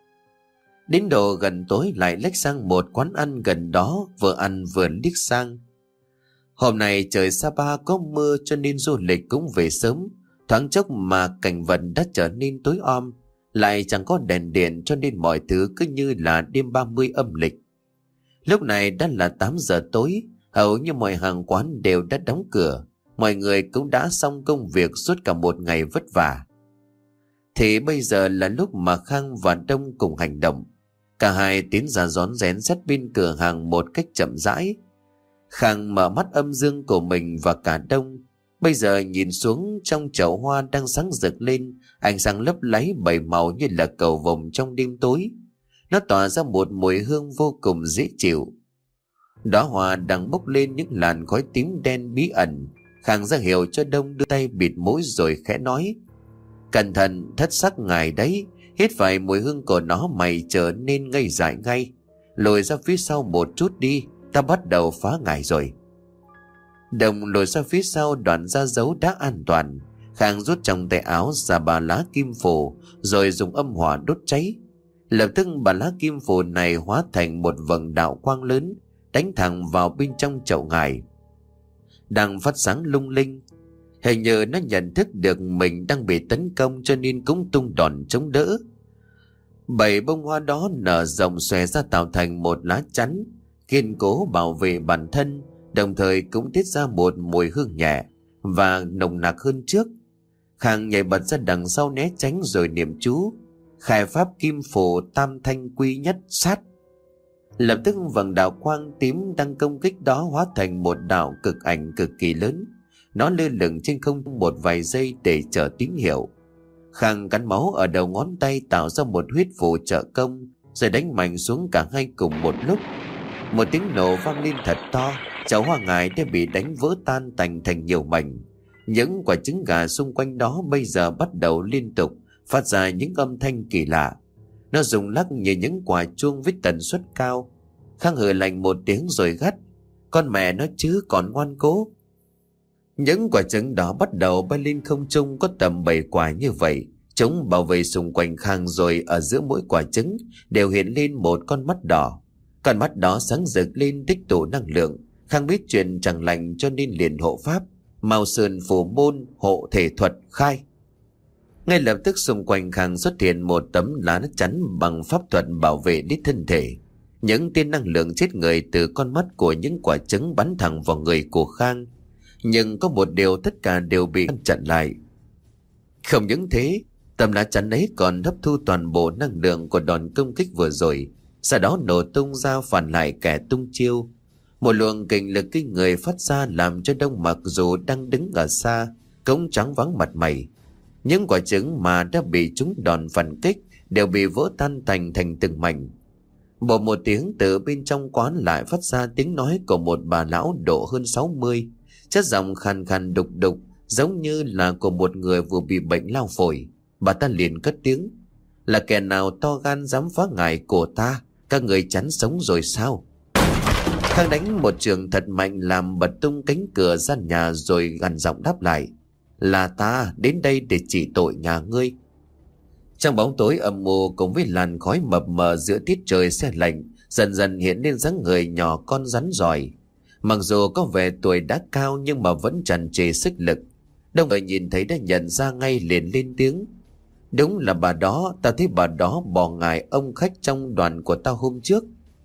Đến độ gần tối lại lách sang một quán ăn gần đó, vừa ăn vừa liếc sang. Hôm nay trời Sapa có mưa cho nên du lịch cũng về sớm. Thoáng chốc mà cảnh vật đã trở nên tối om, lại chẳng có đèn điện, cho nên mọi thứ cứ như là đêm ba mươi âm lịch. Lúc này đã là tám giờ tối, hầu như mọi hàng quán đều đã đóng cửa. Mọi người cũng đã xong công việc suốt cả một ngày vất vả. Thì bây giờ là lúc mà Khang và Đông cùng hành động. Cả hai tiến ra rón rén sát bên cửa hàng một cách chậm rãi. Khang mở mắt âm dương của mình và cả Đông bây giờ nhìn xuống trong chậu hoa đang sáng rực lên, ánh sáng lấp láy bảy màu như là cầu vồng trong đêm tối. Nó tỏa ra một mùi hương vô cùng dễ chịu. Đóa hoa đang bốc lên những làn khói tím đen bí ẩn. Khang ra hiệu cho Đông đưa tay bịt mũi rồi khẽ nói: cẩn thận, thất sắc ngài đấy. Hít phải mùi hương của nó mày trở nên ngây dại ngay. Lùi ra phía sau một chút đi, ta bắt đầu phá ngài rồi. Đông lùi ra phía sau, đoạn ra dấu đá an toàn. Khang rút trong tay áo ra ba lá kim phù, rồi dùng âm hỏa đốt cháy. Lập tức ba lá kim phù này hóa thành một vầng đạo quang lớn, đánh thẳng vào bên trong chậu ngài, đang phát sáng lung linh. Hình như nó nhận thức được mình đang bị tấn công, cho nên cũng tung đòn chống đỡ. Bảy bông hoa đó nở rộng xòe ra tạo thành một lá chắn, kiên cố bảo vệ bản thân, đồng thời cũng tiết ra một mùi hương nhẹ và nồng nặc hơn trước. Khang nhảy bật ra đằng sau né tránh rồi niệm chú: khai pháp kim phù tam thanh quy nhất sát. Lập tức vầng đạo quang tím đang công kích đó hóa thành một đạo cực ảnh cực kỳ lớn. Nó lơ lửng trên không một vài giây để chờ tín hiệu. Khang cắn máu ở đầu ngón tay tạo ra một huyết phù trợ công, rồi đánh mạnh xuống cả hai cùng một lúc. Một tiếng nổ vang lên thật to, chậu hoa ngải đã bị đánh vỡ tan tành thành nhiều mảnh. Những quả trứng gà xung quanh đó bây giờ bắt đầu liên tục phát ra những âm thanh kỳ lạ. Nó rung lắc như những quả chuông với tần suất cao. Khang hừ lạnh một tiếng rồi gắt: con mẹ nó chứ, còn ngoan cố. Những quả trứng đó bắt đầu bay lên không trung, có tầm bảy quả như vậy. Chúng bảo vệ xung quanh Khang, rồi ở giữa mỗi quả trứng đều hiện lên một con mắt đỏ. Con mắt đó sáng rực lên tích tụ năng lượng, Khang biết chuyện chẳng lành cho nên liền hộ pháp, Mao Sơn phù môn hộ thể thuật khai. Ngay lập tức xung quanh Khang xuất hiện một tấm lá chắn bằng pháp thuật bảo vệ đích thân thể. Những tia năng lượng chết người từ con mắt của những quả trứng bắn thẳng vào người của Khang. Nhưng có một điều, tất cả đều bị ngăn chặn lại. Không những thế, tấm lá chắn ấy còn hấp thu toàn bộ năng lượng của đòn công kích vừa rồi, sau đó nổ tung ra phản lại kẻ tung chiêu. Một luồng kình lực kinh người phát ra làm cho Đông Mặc dù đang đứng ở xa cũng trắng vắng mặt mày. Những quả trứng mà đã bị trúng đòn phản kích đều bị vỡ tan thành thành từng mảnh. Bộ một tiếng từ bên trong quán lại phát ra tiếng nói của một bà lão độ hơn sáu mươi, chất giọng khàn khàn đục đục giống như là của một người vừa bị bệnh lao phổi. Bà ta liền cất tiếng: "Là kẻ nào to gan dám phá ngài của ta? Các người chắn sống rồi sao?" Khang đánh một trường thật mạnh làm bật tung cánh cửa gian nhà rồi gằn giọng đáp lại: "Là ta đến đây để trị tội nhà ngươi." Trong bóng tối âm mù cùng với làn khói mập mờ giữa tiết trời se lạnh, dần dần hiện lên dáng người nhỏ con rắn giỏi. Mặc dù có vẻ tuổi đã cao nhưng mà vẫn tràn trề sức lực. Đông người nhìn thấy đã nhận ra ngay, liền lên tiếng: "Đúng là bà đó, ta thấy bà đó bỏ ngài ông khách trong đoàn của tao hôm trước."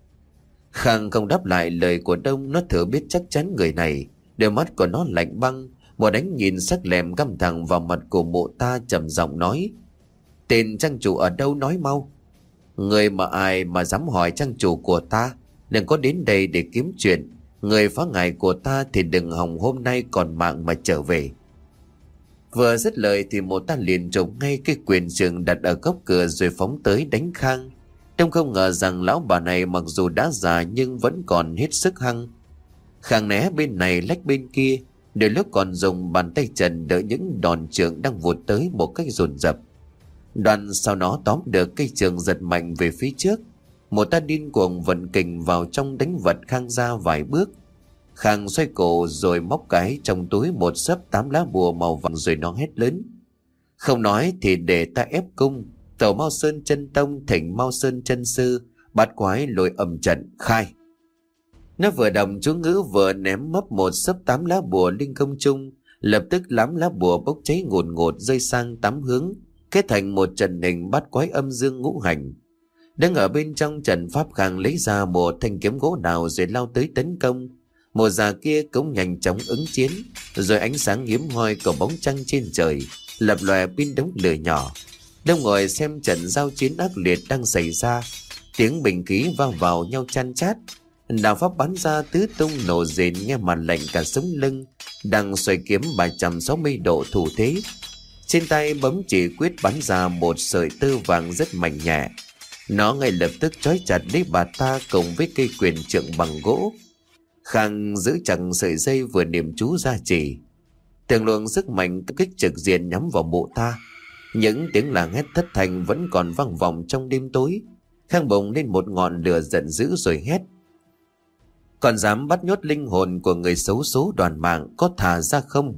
Khang không đáp lại lời của Đông, nó thử biết chắc chắn người này. Đôi mắt của nó lạnh băng, một ánh nhìn sắc lẹm găm thẳng vào mặt của mụ ta, trầm giọng nói: "Tên trang chủ ở đâu, nói mau." "Người mà ai mà dám hỏi trang chủ của ta? Đừng có đến đây để kiếm chuyện. Người phá ngài của ta thì đừng hòng hôm nay còn mạng mà trở về." Vừa dứt lời thì mụ ta liền chộp ngay cái quyền trường đặt ở góc cửa rồi phóng tới đánh Khang. Đông không ngờ rằng lão bà này mặc dù đã già nhưng vẫn còn hết sức hăng. Khang né bên này lách bên kia, đôi lúc còn dùng bàn tay trần đỡ những đòn trường đang vụt tới một cách dồn dập. Đoàn sau nó tóm được cây trường giật mạnh về phía trước. Một ta điên cuồng vận kình vào trong đánh vật Khang ra vài bước. Khang xoay cổ rồi móc cái trong túi một xấp tám lá bùa màu vàng rồi nó hét lớn: "Không nói thì để ta ép cung. Tẩu Mao Sơn chân tông thỉnh Mao Sơn chân sư, bát quái lôi âm trận khai." Nó vừa đọc chú ngữ vừa ném mấp một xấp tám lá bùa linh công chung. Lập tức lắm lá bùa bốc cháy ngùn ngụt rơi sang tám hướng, kết thành một trận hình bát quái âm dương ngũ hành. Đang ở bên trong trận pháp, Khang lấy ra một thanh kiếm gỗ đào rồi lao tới tấn công. Một già kia cũng nhanh chóng ứng chiến, rồi ánh sáng hiếm hoi của bóng trăng trên trời lập lòe bên đống lửa nhỏ. Đông ngồi xem trận giao chiến ác liệt đang xảy ra, tiếng bình khí va vào nhau chan chát, đạo pháp bắn ra tứ tung nổ rền nghe mà lạnh cả sống lưng. Đang xoay kiếm ba trăm sáu mươi độ thủ thế, trên tay bấm chỉ quyết bắn ra một sợi tơ vàng rất mạnh nhẹ. Nó ngay lập tức trói chặt lấy bà ta cùng với cây quyền trượng bằng gỗ. Khang giữ chặt sợi dây vừa niệm chú gia trì, từng luồng sức mạnh kích trực diện nhắm vào mụ ta. Những tiếng la hét thất thanh vẫn còn vang vọng trong đêm tối. Khang bùng lên một ngọn lửa giận dữ rồi hét: "Còn dám bắt nhốt linh hồn của người xấu số Đoàn Mạng, có thả ra không?"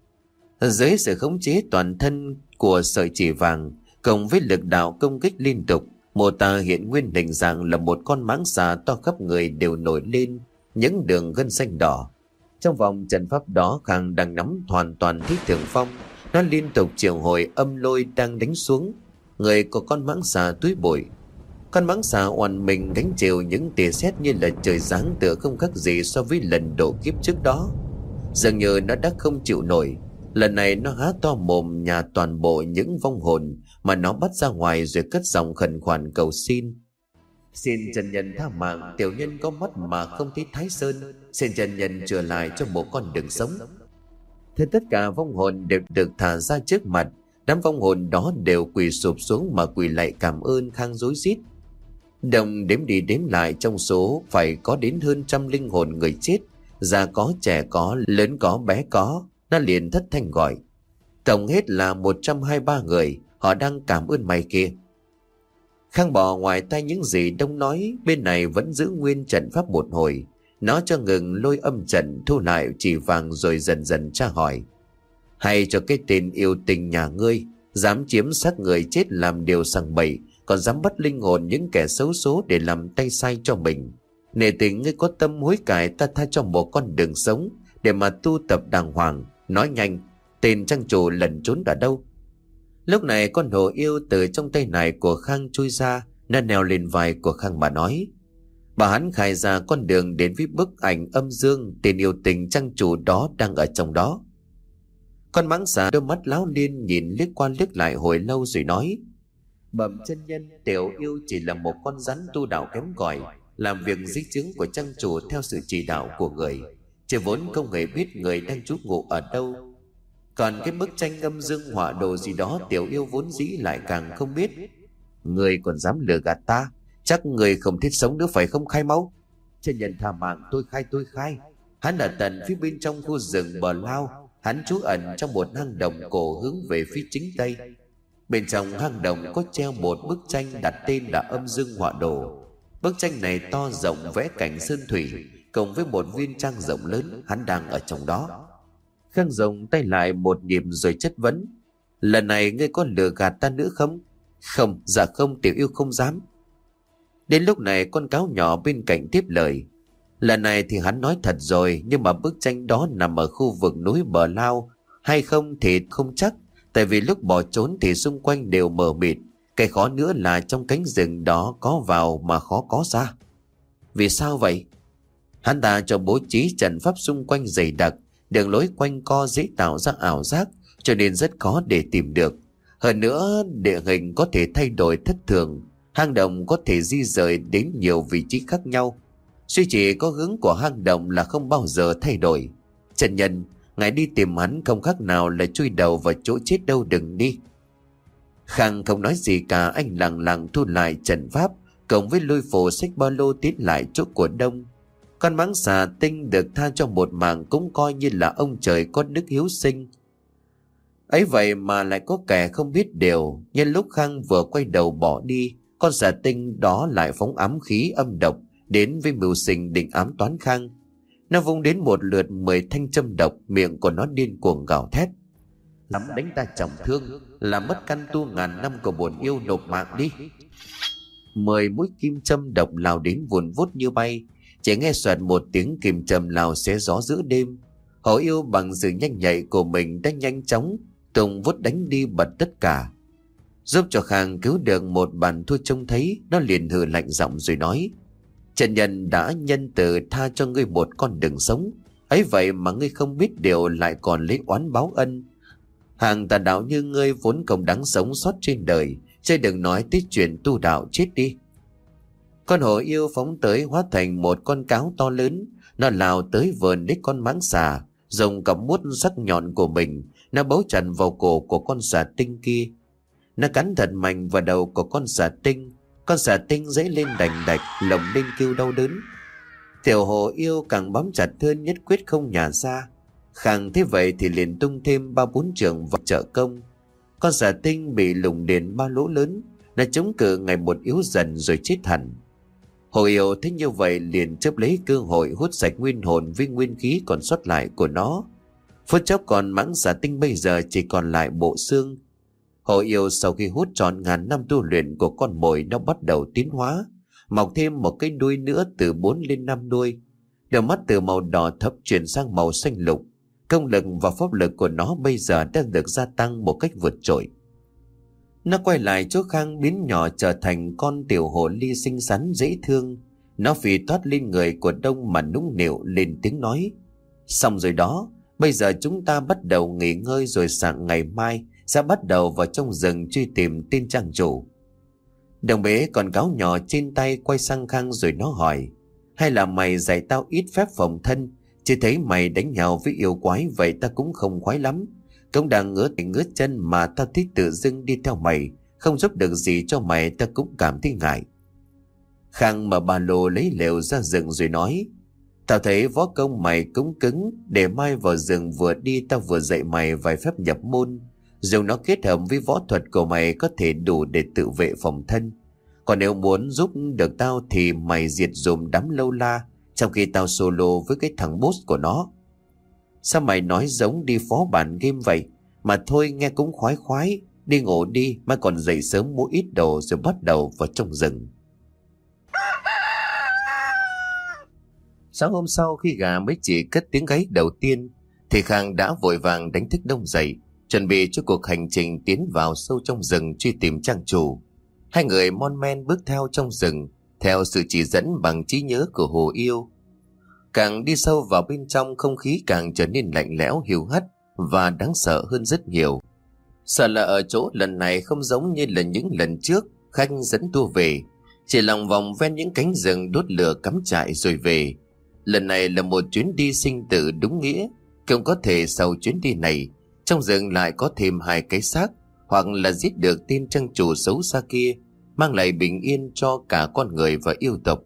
Dưới sự khống chế toàn thân của sợi chỉ vàng cộng với lực đạo công kích liên tục, mụ ta hiện nguyên hình dạng là một con mãng xà to khắp người đều nổi lên những đường gân xanh đỏ. Trong vòng trận pháp đó, Khang đang nắm hoàn toàn thiết thường phong. Nó liên tục triệu hồi âm lôi đang đánh xuống người của con mãng xà túi bụi. Con mãng xà oằn mình gánh chịu những tia sét như là trời giáng, tựa không khác gì so với lần độ kiếp trước đó. Dường như nó đã không chịu nổi. Lần này nó há to mồm nhả toàn bộ những vong hồn mà nó bắt ra ngoài rồi cất giọng khẩn khoản cầu xin: "Xin chân nhân tha mạng, tiểu nhân có mắt mà không thấy Thái Sơn. Xin chân nhân trở lại cho một con đường sống." Thế tất cả vong hồn đều được thả ra trước mặt. Đám vong hồn đó đều quỳ sụp xuống mà quỳ lại cảm ơn Khang rối rít. Đồng đếm đi đếm lại, trong số phải có đến hơn trăm linh hồn người chết, già có, trẻ có, lớn có, bé có. Nó liền thất thanh gọi: "Tổng hết là một trăm hai mươi ba người, họ đang cảm ơn mày kia." Khang bỏ ngoài tay những gì Đông nói, bên này vẫn giữ nguyên trận pháp một hồi. Nó cho ngừng lôi âm trận, thu lại chỉ vàng rồi dần dần tra hỏi: "Hay cho cái tên yêu tình nhà ngươi, dám chiếm xác người chết làm điều sằng bậy, còn dám bắt linh hồn những kẻ xấu số để làm tay sai cho mình. Nể tình ngươi có tâm hối cải, ta tha cho một con đường sống để mà tu tập đàng hoàng. Nói nhanh, tên trang chủ lẩn trốn ở đâu? Lúc này con hổ yêu từ trong tay này của Khang chui ra, nó neo lên vai của Khang mà nói. Bà hắn khai ra con đường đến với bức ảnh âm dương tên yêu tình trang chủ đó đang ở trong đó. Con mãng xà đôi mắt láo liên nhìn liếc qua liếc lại hồi lâu rồi nói. Bẩm chân nhân, tiểu yêu chỉ là một con rắn tu đạo kém cỏi, làm việc dưới trướng của trang chủ theo sự chỉ đạo của người, chỉ vốn không hề biết người đang trú ngụ ở đâu. Còn cái bức tranh âm dương họa đồ gì đó tiểu yêu vốn dĩ lại càng không biết. Người còn dám lừa gạt ta, chắc người không thiết sống nữa phải không Khai Máu? Chân nhân tha mạng, tôi khai tôi khai. Hắn ở tận phía bên trong khu rừng bờ lao, hắn trú ẩn trong một hang động cổ hướng về phía chính tây. Bên trong hang động có treo một bức tranh đặt tên là âm dương họa đồ. Bức tranh này to rộng vẽ cảnh sơn thủy, cùng với một viên trang rộng lớn, hắn đang ở trong đó. Khang rồng tay lại một nhịp rồi chất vấn. Lần này ngươi có lừa gạt ta nữa không? Không, dạ không, tiểu yêu không dám. Đến lúc này con cáo nhỏ bên cạnh tiếp lời. Lần này thì hắn nói thật rồi, nhưng mà bức tranh đó nằm ở khu vực núi bờ lao hay không thì không chắc. Tại vì lúc bỏ trốn thì xung quanh đều mờ mịt. Cái khó nữa là trong cánh rừng đó có vào mà khó có ra. Vì sao vậy? Hắn ta cho bố trí trận pháp xung quanh dày đặc, đường lối quanh co dễ tạo ra ảo giác, cho nên rất khó để tìm được. Hơn nữa, địa hình có thể thay đổi thất thường, hang động có thể di rời đến nhiều vị trí khác nhau. Suy chỉ có hướng của hang động là không bao giờ thay đổi. Trần nhân, ngài đi tìm hắn không khác nào là chui đầu vào chỗ chết đâu, đừng đi. Khang không nói gì cả, anh lặng lặng thu lại trận pháp, cộng với lôi phổ xách ba lô tiến lại chỗ của Đông. Con mãng xà tinh được tha cho một mạng cũng coi như là ông trời có đức hiếu sinh. Ấy vậy mà lại có kẻ không biết điều. Nhân lúc Khang vừa quay đầu bỏ đi, con xà tinh đó lại phóng ám khí âm độc đến với mưu sinh định ám toán Khang. Nó vung đến một lượt mười thanh châm độc, miệng của nó điên cuồng gào thét. Dám đánh ta trọng thương, làm mất căn tu ngàn năm của bổn yêu, nộp mạng đi. Mười mũi kim châm độc lao đến vùn vút như bay. Chỉ nghe xoẹt một tiếng kim châm lao xé gió giữa đêm. Hổ yêu bằng sự nhanh nhạy của mình đã nhanh chóng tùng vút đánh đi bật tất cả. Giúp cho Khang cứu được một bàn thua trông thấy, nó liền hừ lạnh giọng rồi nói. Trần nhân đã nhân từ tha cho ngươi một con đường sống, ấy vậy mà ngươi không biết điều lại còn lấy oán báo ân. Hàng tà đạo như ngươi vốn không đáng sống sót trên đời, chứ đừng nói tới chuyện tu đạo, chết đi. Con hổ yêu phóng tới hóa thành một con cáo to lớn. Nó lao tới vờn lấy con mãng xà, dùng cặp muốt sắc nhọn của mình, nó bấu chặt vào cổ của con xà tinh kia. Nó cắn thật mạnh vào đầu của con xà tinh. Con xà tinh dãy lên đành đạch, lồng lên kêu đau đớn. Tiểu hổ yêu càng bám chặt hơn, nhất quyết không nhả ra. Khang thế vậy thì liền tung thêm ba bốn trường vào trợ công. Con xà tinh bị lùng đến ba lỗ lớn, nó chống cự ngày một yếu dần rồi chết hẳn. Hổ yêu thấy như vậy liền chấp lấy cơ hội hút sạch nguyên hồn với nguyên khí còn sót lại của nó. Phút chốc còn mãng xà tinh bây giờ chỉ còn lại bộ xương. Hổ yêu sau khi hút trọn ngàn năm tu luyện của con mồi, nó bắt đầu tiến hóa, mọc thêm một cái đuôi nữa từ bốn lên năm đuôi. Đôi mắt từ màu đỏ thẫm chuyển sang màu xanh lục. Công lực và pháp lực của nó bây giờ đã được gia tăng một cách vượt trội. Nó quay lại chỗ Khang biến nhỏ trở thành con tiểu hồ ly xinh xắn dễ thương. Nó phì thoát lên người của Đông mà nũng nịu lên tiếng nói. Xong rồi đó, bây giờ chúng ta bắt đầu nghỉ ngơi, rồi sáng ngày mai sẽ bắt đầu vào trong rừng truy tìm tên trang chủ. Đồng bế con cáo nhỏ trên tay quay sang Khang rồi nó hỏi. Hay là mày dạy tao ít phép phòng thân? Chỉ thấy mày đánh nhau với yêu quái vậy ta cũng không khoái lắm. Cũng đang ngứa tay ngứa chân mà tao thích tự dưng đi theo mày, không giúp được gì cho mày ta cũng cảm thấy ngại. Khang mở ba lô lấy lều ra rừng rồi nói. Tao thấy võ công mày cũng cứng, để mai vào rừng vừa đi tao vừa dạy mày vài phép nhập môn. Dùng nó kết hợp với võ thuật của mày có thể đủ để tự vệ phòng thân. Còn nếu muốn giúp được tao thì mày diệt dùm đám lâu la, trong khi tao solo với cái thằng boss của nó. Sao mày nói giống đi phó bản game vậy? Mà thôi nghe cũng khoái khoái. Đi ngủ đi, mai còn dậy sớm mua ít đồ rồi bắt đầu vào trong rừng. Sáng hôm sau khi gà mới chỉ cất tiếng gáy đầu tiên thì Khang đã vội vàng đánh thức Đông dậy, chuẩn bị cho cuộc hành trình tiến vào sâu trong rừng truy tìm trang chủ. Hai người mon men bước theo trong rừng, theo sự chỉ dẫn bằng trí nhớ của Hồ Yêu. Càng đi sâu vào bên trong, không khí càng trở nên lạnh lẽo hiu hắt và đáng sợ hơn rất nhiều. Sợ là ở chỗ lần này không giống như là những lần trước khách dẫn tour về, chỉ lòng vòng ven những cánh rừng đốt lửa cắm trại rồi về. Lần này là một chuyến đi sinh tử đúng nghĩa. Không có thể sau chuyến đi này trong rừng lại có thêm hai cái xác, hoặc là giết được tên trang chủ xấu xa kia, mang lại bình yên cho cả con người và yêu tộc.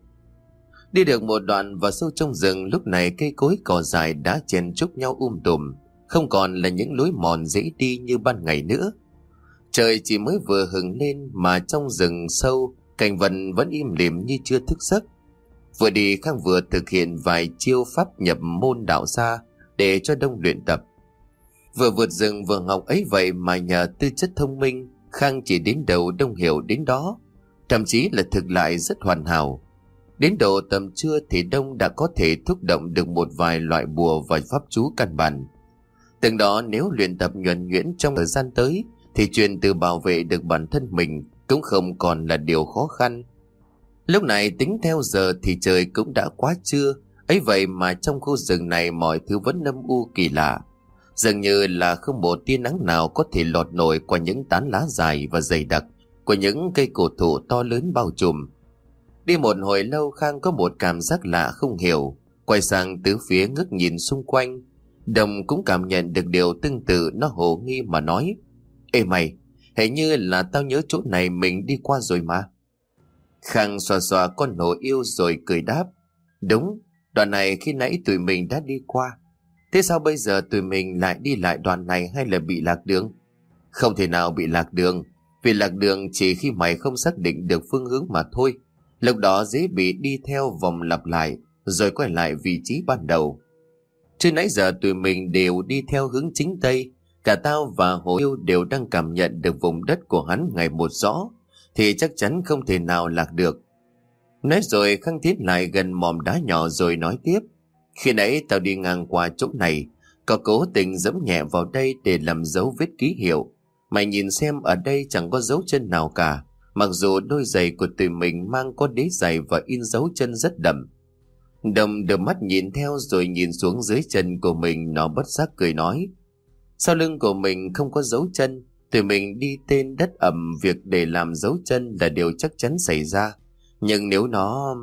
Đi được một đoạn vào sâu trong rừng, lúc này cây cối cỏ dại đã chen chúc nhau um tùm, không còn là những lối mòn dễ đi như ban ngày nữa. Trời chỉ mới vừa hừng lên mà trong rừng sâu cảnh vật vẫn im lìm như chưa thức giấc. Vừa đi Khang vừa thực hiện vài chiêu pháp nhập môn đạo gia để cho Đông luyện tập. Vừa vượt rừng vừa học ấy vậy mà nhờ tư chất thông minh, Khang chỉ đến đầu Đông hiểu đến đó, thậm chí là thực lại rất hoàn hảo. Đến độ tầm trưa thì Đông đã có thể thúc động được một vài loại bùa và pháp chú căn bản. Từng đó nếu luyện tập nhuần nhuyễn trong thời gian tới thì chuyện từ bảo vệ được bản thân mình cũng không còn là điều khó khăn. Lúc này tính theo giờ thì trời cũng đã quá trưa, ấy vậy mà trong khu rừng này mọi thứ vẫn âm u kỳ lạ. Dường như là không một tia nắng nào có thể lọt nổi qua những tán lá dài và dày đặc của những cây cổ thụ to lớn bao trùm. Đi một hồi lâu, Khang có một cảm giác lạ không hiểu, quay sang tứ phía ngước nhìn xung quanh. Đồng cũng cảm nhận được điều tương tự, nó hồ nghi mà nói: Ê mày, hình như là tao nhớ chỗ này mình đi qua rồi mà. Khang xòa xòa con Hồ Yêu rồi cười đáp: Đúng, đoạn này khi nãy tụi mình đã đi qua. Thế sao bây giờ tụi mình lại đi lại đoạn này, hay là bị lạc đường? Không thể nào bị lạc đường, vì lạc đường chỉ khi mày không xác định được phương hướng mà thôi. Lúc đó dễ bị đi theo vòng lặp lại rồi quay lại vị trí ban đầu. Chứ nãy giờ tụi mình đều đi theo hướng chính Tây. Cả tao và Hồ Yêu đều đang cảm nhận được vùng đất của hắn ngày một rõ, thì chắc chắn không thể nào lạc được. Nói rồi Khang tiến lại gần mỏm đá nhỏ rồi nói tiếp: Khi nãy tao đi ngang qua chỗ này, có cố tình giẫm nhẹ vào đây để làm dấu vết ký hiệu. Mày nhìn xem, ở đây chẳng có dấu chân nào cả, mặc dù đôi giày của tụi mình mang có đế giày và in dấu chân rất đậm. Đồng đưa mắt nhìn theo rồi nhìn xuống dưới chân của mình, nó bất giác cười nói: Sau lưng của mình không có dấu chân, tụi mình đi tên đất ẩm, việc để làm dấu chân là điều chắc chắn xảy ra. Nhưng nếu nó...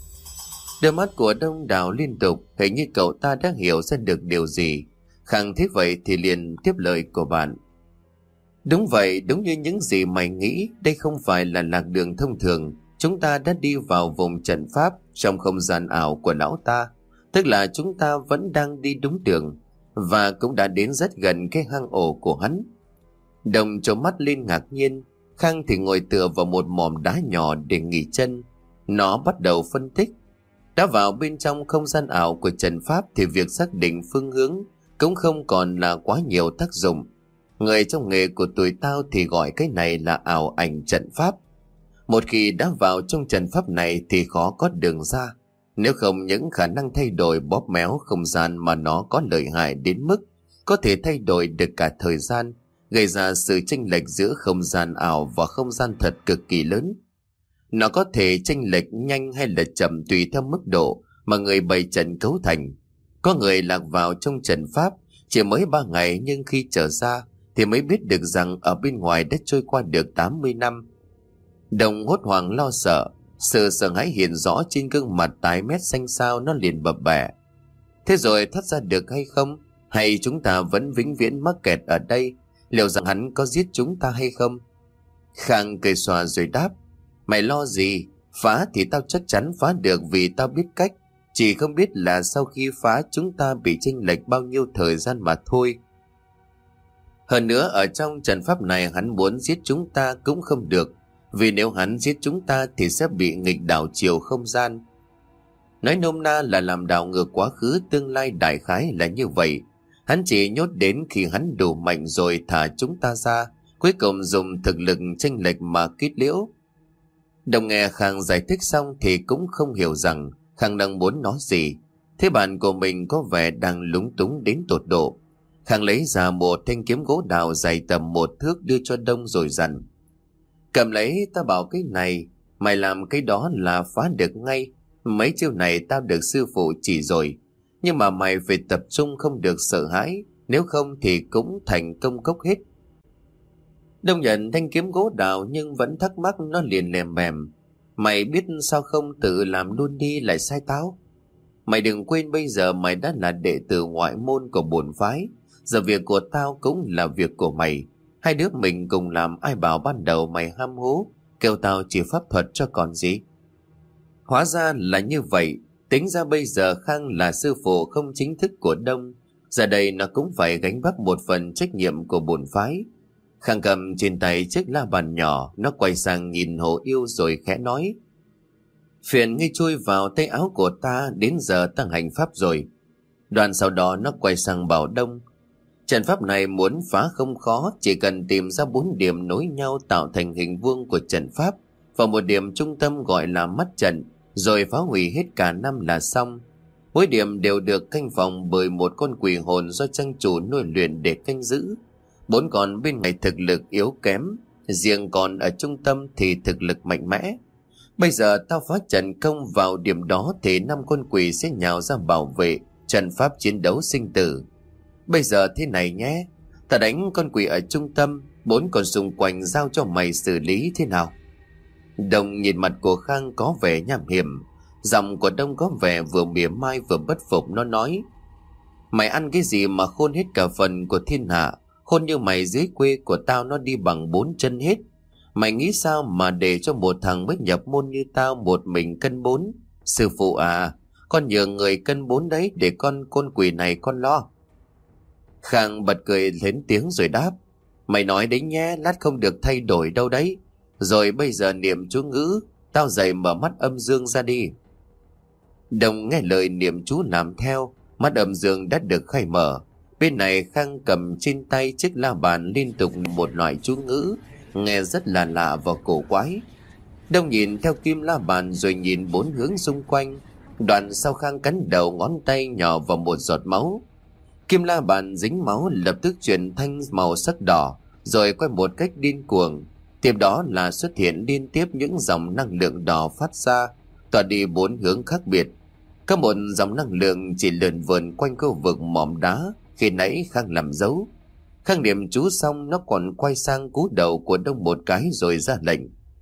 Đôi mắt của Đông đảo liên tục, hình như cậu ta đã hiểu ra được điều gì. Khang thế vậy thì liền tiếp lời của bạn: Đúng vậy, đúng như những gì mày nghĩ, đây không phải là lạc đường thông thường. Chúng ta đã đi vào vùng trận pháp trong không gian ảo của lão ta, tức là chúng ta vẫn đang đi đúng đường, và cũng đã đến rất gần cái hang ổ của hắn. Đồng trố mắt lên ngạc nhiên. Khang thì ngồi tựa vào một mỏm đá nhỏ để nghỉ chân. Nó bắt đầu phân tích: Đã vào bên trong không gian ảo của trận pháp thì việc xác định phương hướng cũng không còn là quá nhiều tác dụng. Người trong nghề của tụi tao thì gọi cái này là ảo ảnh trận pháp. Một khi đã vào trong trận pháp này thì khó có đường ra. Nếu không, những khả năng thay đổi bóp méo không gian mà nó có lợi hại đến mức có thể thay đổi được cả thời gian, gây ra sự chênh lệch giữa không gian ảo và không gian thật cực kỳ lớn. Nó có thể chênh lệch nhanh hay là chậm tùy theo mức độ mà người bày trận cấu thành. Có người lạc vào trong trận pháp chỉ mới ba ngày, nhưng khi trở ra thì mới biết được rằng ở bên ngoài đã trôi qua được tám mươi năm. Đồng hốt hoảng lo sợ, sự sợ hãi hiện rõ trên gương mặt tái mét xanh xao, nó liền bập bẹ: Thế rồi thoát ra được hay không? Hay chúng ta vẫn vĩnh viễn mắc kẹt ở đây? Liệu rằng hắn có giết chúng ta hay không? Khang cười xòa rồi đáp: Mày lo gì? Phá thì tao chắc chắn phá được, vì tao biết cách. Chỉ không biết là sau khi phá chúng ta bị chênh lệch bao nhiêu thời gian mà thôi. Hơn nữa, ở trong trận pháp này hắn muốn giết chúng ta cũng không được, vì nếu hắn giết chúng ta thì sẽ bị nghịch đảo chiều không gian. Nói nôm na là làm đảo ngược quá khứ tương lai, đại khái là như vậy. Hắn chỉ nhốt đến khi hắn đủ mạnh rồi thả chúng ta ra, cuối cùng dùng thực lực chênh lệch mà kết liễu. Đồng nghe Khang giải thích xong thì cũng không hiểu rằng Khang đang muốn nói gì. Thế bạn của mình có vẻ đang lúng túng đến tột độ. Khang lấy ra một thanh kiếm gỗ đào dày tầm một thước đưa cho Đông rồi dặn: cầm lấy, ta bảo cái này, mày làm cái đó là phá được ngay. Mấy chiêu này tao được sư phụ chỉ rồi, nhưng mà mày phải tập trung, không được sợ hãi, nếu không thì cũng thành công cốc hết. Đông nhận thanh kiếm gỗ đào nhưng vẫn thắc mắc, nó liền lèm bèm: mày biết sao không tự làm luôn đi, lại sai tao. Mày đừng quên bây giờ mày đã là đệ tử ngoại môn của bổn phái, giờ việc của tao cũng là việc của mày. Hai đứa mình cùng làm, ai bảo ban đầu mày ham hố kêu tao chỉ pháp thuật cho còn gì. Hóa ra là như vậy. Tính ra bây giờ Khang là sư phụ không chính thức của Đông, giờ đây nó cũng phải gánh vác một phần trách nhiệm của bổn phái. Khang cầm trên tay chiếc la bàn nhỏ, nó quay sang nhìn Hồ Yêu rồi khẽ nói: phiền ngươi chui vào tay áo của ta, đến giờ ta hành pháp rồi. Đoạn sau đó nó quay sang bảo Đông: trận pháp này muốn phá không khó, chỉ cần tìm ra bốn điểm nối nhau tạo thành hình vuông của trận pháp và một điểm trung tâm gọi là mắt trận, rồi phá hủy hết cả năm là xong. Mỗi điểm đều được canh phòng bởi một con quỷ hồn do trang chủ nuôi luyện để canh giữ. Bốn con bên ngoài thực lực yếu kém, riêng còn ở trung tâm thì thực lực mạnh mẽ. Bây giờ tao phá trận công vào điểm đó thì năm con quỷ sẽ nhào ra bảo vệ, trận pháp chiến đấu sinh tử. Bây giờ thế này nhé, ta đánh con quỷ ở trung tâm, bốn con xung quanh giao cho mày xử lý thế nào? Đông nhìn mặt của Khang có vẻ nham hiểm, giọng của Đông có vẻ vừa mỉa mai vừa bất phục. Nó nói: mày ăn cái gì mà khôn hết cả phần của thiên hạ? Khôn như mày dưới quê của tao nó đi bằng bốn chân hết. Mày nghĩ sao mà để cho một thằng mới nhập môn như tao một mình cân bốn? Sư phụ à, con nhờ người cân bốn đấy, để con con quỷ này con lo. Khang bật cười lớn tiếng rồi đáp: mày nói đấy nhé, lát không được thay đổi đâu đấy. Rồi bây giờ niệm chú ngữ, tao dậy mở mắt âm dương ra đi. Đồng nghe lời niệm chú làm theo, mắt âm dương đã được khai mở. Bên này Khang cầm trên tay chiếc la bàn liên tục một loại chú ngữ, nghe rất là lạ và cổ quái. Đông nhìn theo kim la bàn rồi nhìn bốn hướng xung quanh. Đoạn sau Khang cắn đầu ngón tay nhỏ vào một giọt máu. Kim la bàn dính máu lập tức chuyển thanh màu sắc đỏ, rồi quay một cách điên cuồng. Tiếp đó là xuất hiện liên tiếp những dòng năng lượng đỏ phát ra, tỏa đi bốn hướng khác biệt. Có một dòng năng lượng chỉ lượn vườn quanh khu vực mỏm đá khi nãy Khang làm dấu. Khang niệm chú xong, nó còn quay sang cú đầu của Đông một cái rồi ra lệnh: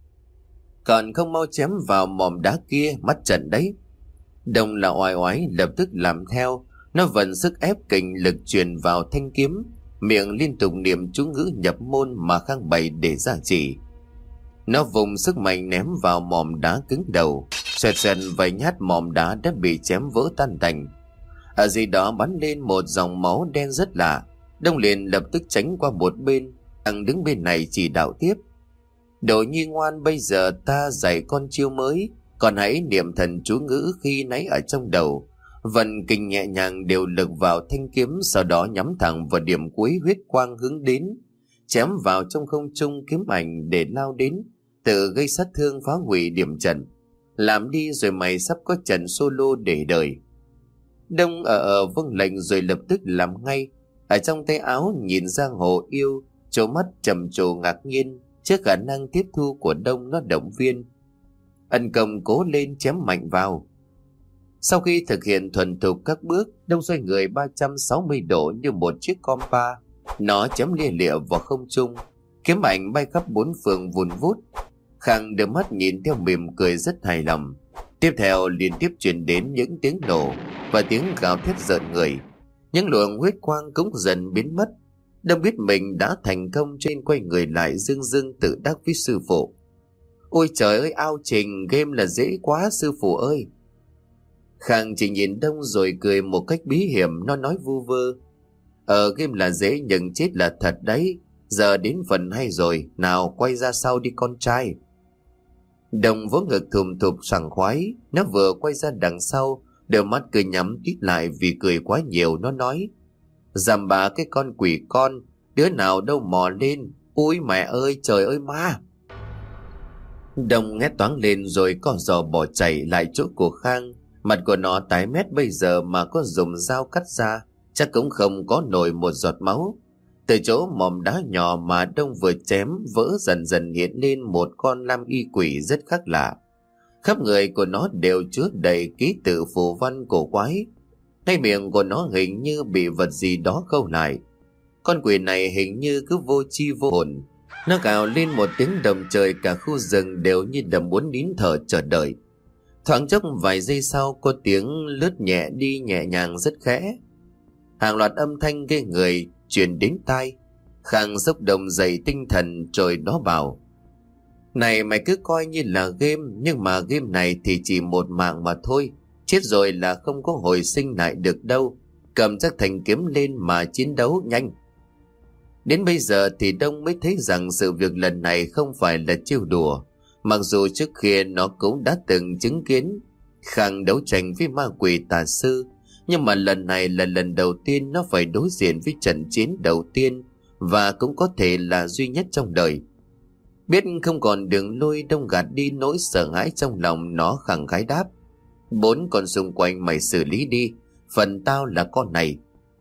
còn không mau chém vào mỏm đá kia, mắt trận đấy. Đông là oai oái lập tức làm theo. Nó vận sức ép kình lực truyền vào thanh kiếm, miệng liên tục niệm chú ngữ nhập môn mà Khang bày để gia chỉ. Nó vùng sức mạnh ném vào mỏm đá cứng đầu, xoẹt xoẹt vài nhát, mỏm đá đã bị chém vỡ tan tành. Ở dưới đó bắn lên một dòng máu đen rất lạ. Đông liền lập tức tránh qua một bên, thằng đứng bên này chỉ đạo tiếp: đồ nhi ngoan, bây giờ ta dạy con chiêu mới, còn hãy niệm thần chú ngữ khi nãy ở trong đầu. Vận kình nhẹ nhàng đều lực vào thanh kiếm, sau đó nhắm thẳng vào điểm cuối huyết quang hướng đến, chém vào trong không trung. Kiếm ảnh để lao đến, tự gây sát thương phá hủy điểm trận. Làm đi rồi mày sắp có trận solo để đời. Đông ở ở vâng lệnh rồi lập tức làm ngay. Ở trong tay áo nhìn ra Hồ Yêu, trố mắt trầm trồ ngạc nhiên trước khả năng tiếp thu của Đông. Nó động viên: ân công cố lên, chém mạnh vào. Sau khi thực hiện thuần thục các bước, Đông xoay người ba trăm sáu mươi độ như một chiếc compa. Nó chém lia lịa vào không trung, kiếm ảnh bay khắp bốn phương vùn vút. Khang đưa mắt nhìn theo mỉm cười rất hài lòng. Tiếp theo liên tiếp truyền đến những tiếng nổ và tiếng gào thét rợn người. Những luồng huyết quang cũng dần biến mất. Đông biết mình đã thành công, trên quay người lại dương dương tự đắc với sư phụ: ôi trời ơi, ao trình game là dễ quá sư phụ ơi. Khang chỉ nhìn Đông rồi cười một cách bí hiểm. Nó nói vu vơ: Ờ game là dễ nhưng chết là thật đấy. Giờ đến phần hay rồi, nào quay ra sau đi con trai. Đông vỗ ngực thùm thụp sảng khoái. Nó vừa quay ra đằng sau, đôi mắt cứ nhắm tít lại vì cười quá nhiều. Nó nói: Dằm bà cái con quỷ con, đứa nào đâu mò lên. Ôi mẹ ơi, trời ơi ma. Đông hét toáng lên rồi co giò bỏ chạy lại chỗ của Khang, Mặt của nó tái mét, bây giờ mà có dùng dao cắt ra chắc cũng không có nổi một giọt máu. Từ chỗ mỏm đá nhỏ mà Đông vừa chém vỡ, dần dần hiện lên một con lam y quỷ rất khác lạ. Khắp người của nó đều chứa đầy ký tự phù văn cổ quái. Ngay miệng của nó hình như bị vật gì đó khâu lại. Con quỷ này hình như cứ vô tri vô hồn. Nó gào lên một tiếng động trời, cả khu rừng đều như đầm muốn nín thở chờ đợi. Thoáng chốc vài giây sau, có tiếng lướt nhẹ đi nhẹ nhàng rất khẽ. Hàng loạt âm thanh ghê người truyền đến tai. Khang xúc động dậy tinh thần rồi nó bảo: "Này, mày cứ coi như là game, nhưng mà game này thì chỉ một mạng mà thôi. Chết rồi là không có hồi sinh lại được đâu. Cầm chắc thanh kiếm lên mà chiến đấu nhanh." Đến bây giờ thì Đông mới thấy rằng sự việc lần này không phải là trêu đùa. Mặc dù trước kia nó cũng đã từng chứng kiến Khang đấu tranh với ma quỷ tà sư, nhưng mà lần này là lần đầu tiên nó phải đối diện với trận chiến đầu tiên, và cũng có thể là duy nhất trong đời. Biết không còn đường lui, Đông gạt đi nỗi sợ hãi trong lòng nó, khẳng khái đáp: "Bốn con xung quanh mày xử lý đi, phần tao là con này."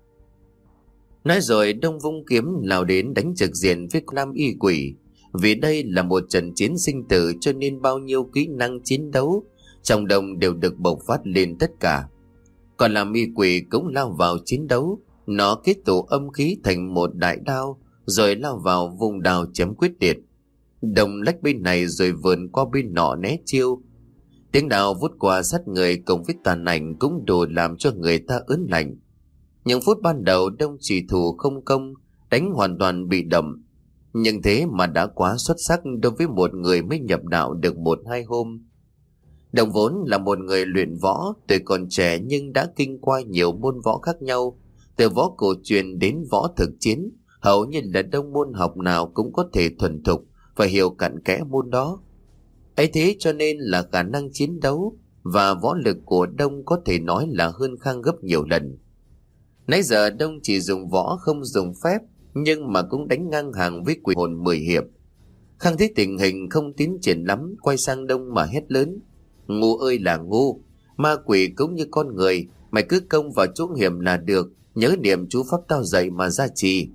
Nói rồi Đông vung kiếm lao đến đánh trực diện với lam y quỷ. Vì đây là một trận chiến sinh tử, cho nên bao nhiêu kỹ năng chiến đấu trong Đông đều được bộc phát lên tất cả. Còn lam y quỷ cũng lao vào chiến đấu. Nó kết tụ âm khí thành một đại đao, rồi lao vào vùng đao chém quyết liệt. Đông lách bên này rồi vườn qua bên nọ né chiêu. Tiếng đao vút qua sát người cùng với tàn ảnh cũng đủ làm cho người ta ớn lạnh. Những phút ban đầu Đông chỉ thủ không công, đánh hoàn toàn bị động. Nhưng thế mà đã quá xuất sắc đối với một người mới nhập đạo được một hai hôm. Đông vốn là một người luyện võ, tuổi còn trẻ nhưng đã kinh qua nhiều môn võ khác nhau. Từ võ cổ truyền đến võ thực chiến, hầu như là Đông môn học nào cũng có thể thuần thục và hiểu cặn kẽ môn đó. Ấy thế cho nên là khả năng chiến đấu và võ lực của Đông có thể nói là hơn Khang gấp nhiều lần. Nãy giờ Đông chỉ dùng võ không dùng phép, nhưng mà cũng đánh ngang hàng với quỷ hồn mười hiệp. Khang thấy tình hình không tiến triển lắm, quay sang Đông mà hét lớn: "Ngu ơi là ngu, ma quỷ cũng như con người, mày cứ công vào chỗ hiểm là được, nhớ niệm chú pháp tao dạy mà gia trì."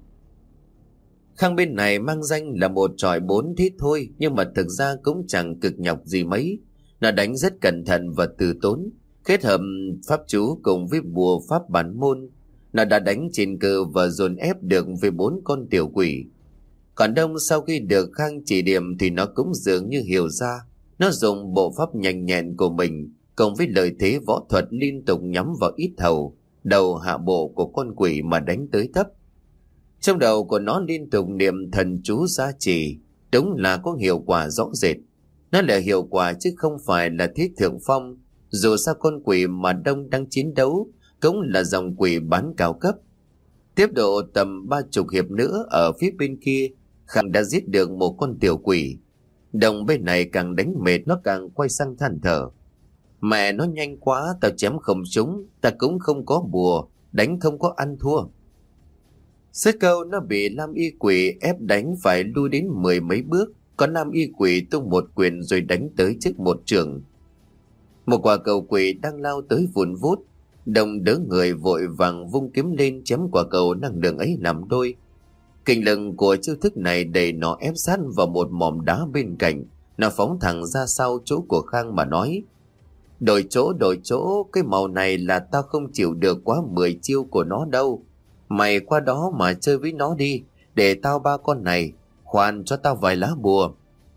Khang bên này mang danh là một tròi bốn thế thôi, nhưng mà thực ra cũng chẳng cực nhọc gì mấy. Nó đánh rất cẩn thận và từ tốn, kết hợp pháp chú cùng với bùa pháp bản môn. Nó đã đánh trên cơ và dồn ép được với bốn con tiểu quỷ. Còn Đông sau khi được Khang chỉ điểm thì nó cũng dường như hiểu ra. Nó dùng bộ pháp nhanh nhẹn của mình cùng với lợi thế võ thuật liên tục nhắm vào ít hầu, đầu hạ bộ của con quỷ mà đánh tới thấp. Trong đầu của nó liên tục niệm thần chú gia trì, đúng là có hiệu quả rõ rệt. Nó là hiệu quả chứ không phải là thế thượng phong. Dù sao con quỷ mà Đông đang chiến đấu cũng là dòng quỷ bán cao cấp. Tiếp độ tầm ba chục hiệp nữa, ở phía bên kia Khang đã giết được một con tiểu quỷ. Đông bên này càng đánh mệt, nó càng quay sang than thở: "Mẹ nó nhanh quá, tao chém không trúng, ta cũng không có bùa, đánh không có ăn thua." Sết câu nó bị lam y quỷ ép đánh phải lui đến mười mấy bước. Còn lam y quỷ tung một quyền rồi đánh tới trước một trường. Một quả cầu quỷ đang lao tới vùn vút. Đông đỡ người vội vàng vung kiếm lên chém quả cầu năng lượng ấy làm đôi. Kinh lực của chiêu thức này đẩy nó ép sát vào một mỏm đá bên cạnh. Nó phóng thẳng ra sau chỗ của Khang mà nói: "Đổi chỗ, đổi chỗ, cái màu này là tao không chịu được quá mười chiêu của nó đâu. Mày qua đó mà chơi với nó đi, để tao ba con này, khoan cho tao vài lá bùa."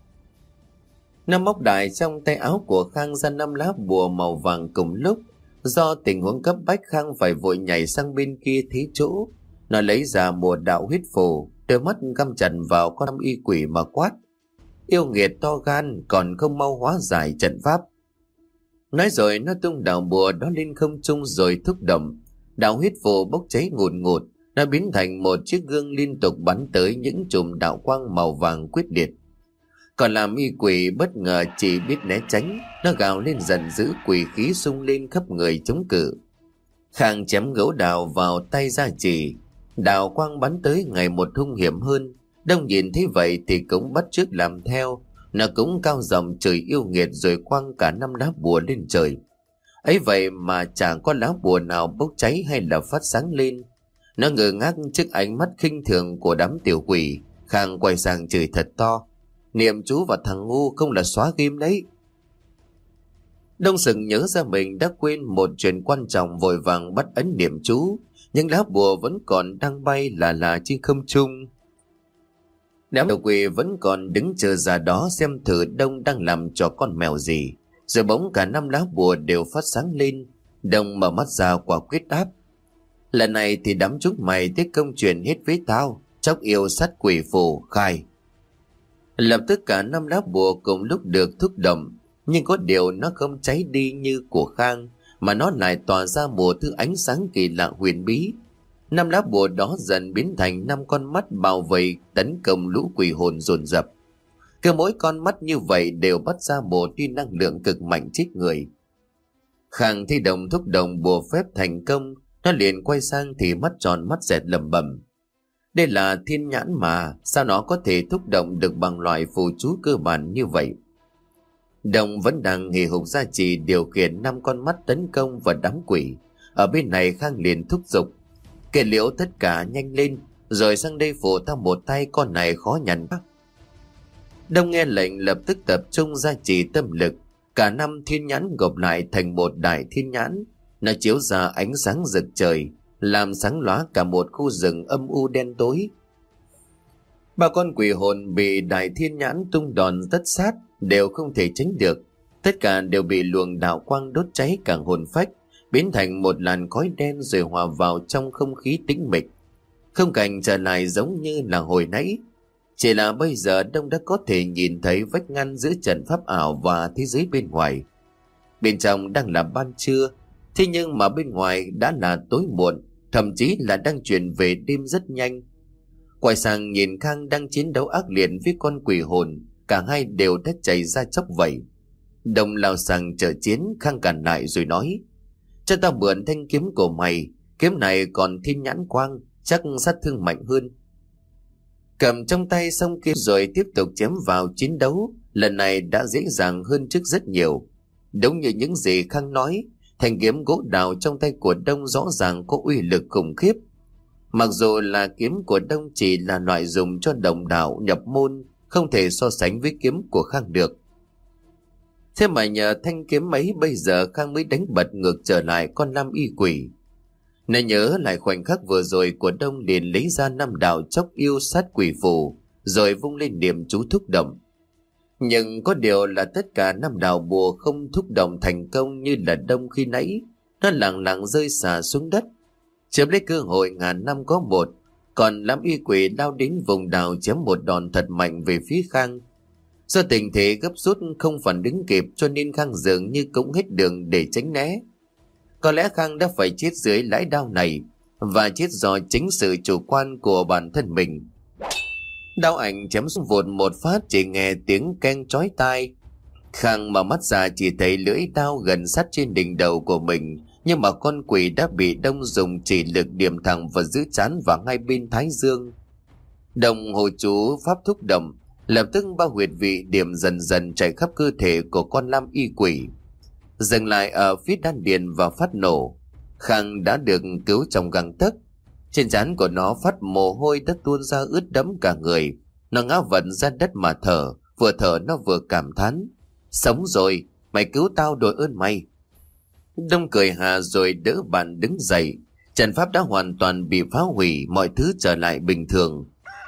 Nó móc đại trong tay áo của Khang ra năm lá bùa màu vàng cùng lúc. Do tình huống cấp bách, Khang phải vội nhảy sang bên kia thế chỗ. Nó lấy ra một đạo huyết phù, đôi mắt găm chặt vào con năm y quỷ mà quát: "Yêu nghiệt to gan, còn không mau hóa giải trận pháp." Nói rồi nó tung đạo bùa đó lên không trung rồi thúc động. Đạo huyết phù bốc cháy ngùn ngụt, nó biến thành một chiếc gương liên tục bắn tới những chùm đạo quang màu vàng quyết liệt. Còn làm y quỷ bất ngờ chỉ biết né tránh, nó gào lên giận dữ, quỷ khí sung lên khắp người chống cự. Khang chém gấu đào vào tay gia trì, đạo quang bắn tới ngày một hung hiểm hơn. Đông nhìn thấy vậy thì cũng bắt chước làm theo. Nó cũng cao giọng chửi yêu nghiệt rồi quăng cả năm lá bùa lên trời. Ấy vậy mà chẳng có lá bùa nào bốc cháy hay là phát sáng lên. Nó ngơ ngác trước ánh mắt khinh thường của đám tiểu quỷ. Khang quay sang chửi thật to: Niệm chú và thằng ngu không là xóa game đấy. Đông Sừng nhớ ra mình đã quên một chuyện quan trọng, vội vàng bắt ấn niệm chú, nhưng lá bùa vẫn còn đang bay là là trên không trung. Đám tiểu quỷ vẫn còn đứng chờ ra đó xem thử Đông đang làm cho con mèo gì. Rồi bỗng cả năm lá bùa đều phát sáng lên. Đông mở mắt ra quả quyết đáp: Lần này thì đám chúng mày tiết công chuyện hết với tao. Chóc yêu sát quỷ phù khai. Lập tức cả năm lá bùa cùng lúc được thúc động, nhưng có điều nó không cháy đi như của Khang, mà nó lại tỏa ra một thứ ánh sáng kỳ lạ huyền bí. Năm lá bùa đó dần biến thành năm con mắt bảo vệ tấn công lũ quỷ hồn dồn dập. Cứ mỗi con mắt như vậy đều bắt ra một tia năng lượng cực mạnh chết người. Khang thi đồng thúc động bùa phép thành công, nó liền quay sang thì mắt tròn mắt dẹt lẩm bẩm: Đây là thiên nhãn mà, sao nó có thể thúc động được bằng loại phù chú cơ bản như vậy? Đồng vẫn đang hì hục gia trì điều khiển năm con mắt tấn công vào đám quỷ. Ở bên này Khang liền thúc giục: Kể liễu tất cả nhanh lên, rồi sang đây phụ tao một tay, con này khó nhằn quá. Đông nghe lệnh lập tức tập trung gia trì tâm lực. Cả năm thiên nhãn gộp lại thành một đại thiên nhãn. Nó chiếu ra ánh sáng rực trời, làm sáng lóa cả một khu rừng âm u đen tối. Ba con quỷ hồn bị đại thiên nhãn tung đòn tất sát đều không thể tránh được. Tất cả đều bị luồng đạo quang đốt cháy cả hồn phách, biến thành một làn khói đen rồi hòa vào trong không khí tĩnh mịch. Không cảnh trở lại giống như là hồi nãy. Chỉ là bây giờ Đông đã có thể nhìn thấy vách ngăn giữa trận pháp ảo và thế giới bên ngoài. Bên trong đang là ban trưa, thế nhưng mà bên ngoài đã là tối muộn, thậm chí là đang chuyển về đêm rất nhanh. Quay sang nhìn Khang đang chiến đấu ác liệt với con quỷ hồn, cả hai đều đã chảy ra chóc vậy. Đông lao sang trợ chiến, Khang cản lại rồi nói: Cho tao mượn thanh kiếm của mày, kiếm này còn thiên nhãn quang, chắc sát thương mạnh hơn. Cầm trong tay xong kiếm rồi tiếp tục chém vào chiến đấu, lần này đã dễ dàng hơn trước rất nhiều. Đúng như những gì Khang nói, thanh kiếm gỗ đào trong tay của Đông rõ ràng có uy lực khủng khiếp. Mặc dù là kiếm của Đông chỉ là loại dùng cho đồng đạo nhập môn, không thể so sánh với kiếm của Khang được. Thế mà nhờ thanh kiếm ấy bây giờ Khang mới đánh bật ngược trở lại con lam y quỷ. Nó nhớ lại khoảnh khắc vừa rồi của Đông, liền lấy ra năm đạo chóc yêu sát quỷ phù, rồi vung lên niệm chú thúc động. Nhưng có điều là tất cả năm đạo bùa không thúc động thành công như là Đông khi nãy. Nó lặng lặng rơi xả xuống đất. Chiếm lấy cơ hội ngàn năm có một, còn lam y quỷ lao đến vùng đào chém một đòn thật mạnh về phía Khang. Do tình thế gấp rút không phản ứng kịp, cho nên Khang dường như cũng hết đường để tránh né. Có lẽ Khang đã phải chết dưới lưỡi đao này, và chết do chính sự chủ quan của bản thân mình. Đao ảnh chém xuống vụt một phát, chỉ nghe tiếng keng chói tai. Khang mở mắt ra chỉ thấy lưỡi đao gần sát trên đỉnh đầu của mình, nhưng mà con quỷ đã bị Đông dùng chỉ lực điểm thẳng vào giữa trán và ngay bên thái dương. Đồng hồ chú pháp thúc động, lập tức ba huyệt vị điểm dần dần chạy khắp cơ thể của con lam y quỷ, dừng lại ở phía đan điền và phát nổ. Khang đã được cứu trong gang tấc. Trên trán của nó phát mồ hôi đã tuôn ra ướt đẫm cả người. Nó ngã vật ra đất mà thở, vừa thở nó vừa cảm thán: Sống rồi, mày cứu tao đội ơn mày. Đông cười hà rồi đỡ bạn đứng dậy. Trận pháp đã hoàn toàn bị phá hủy, mọi thứ trở lại bình thường.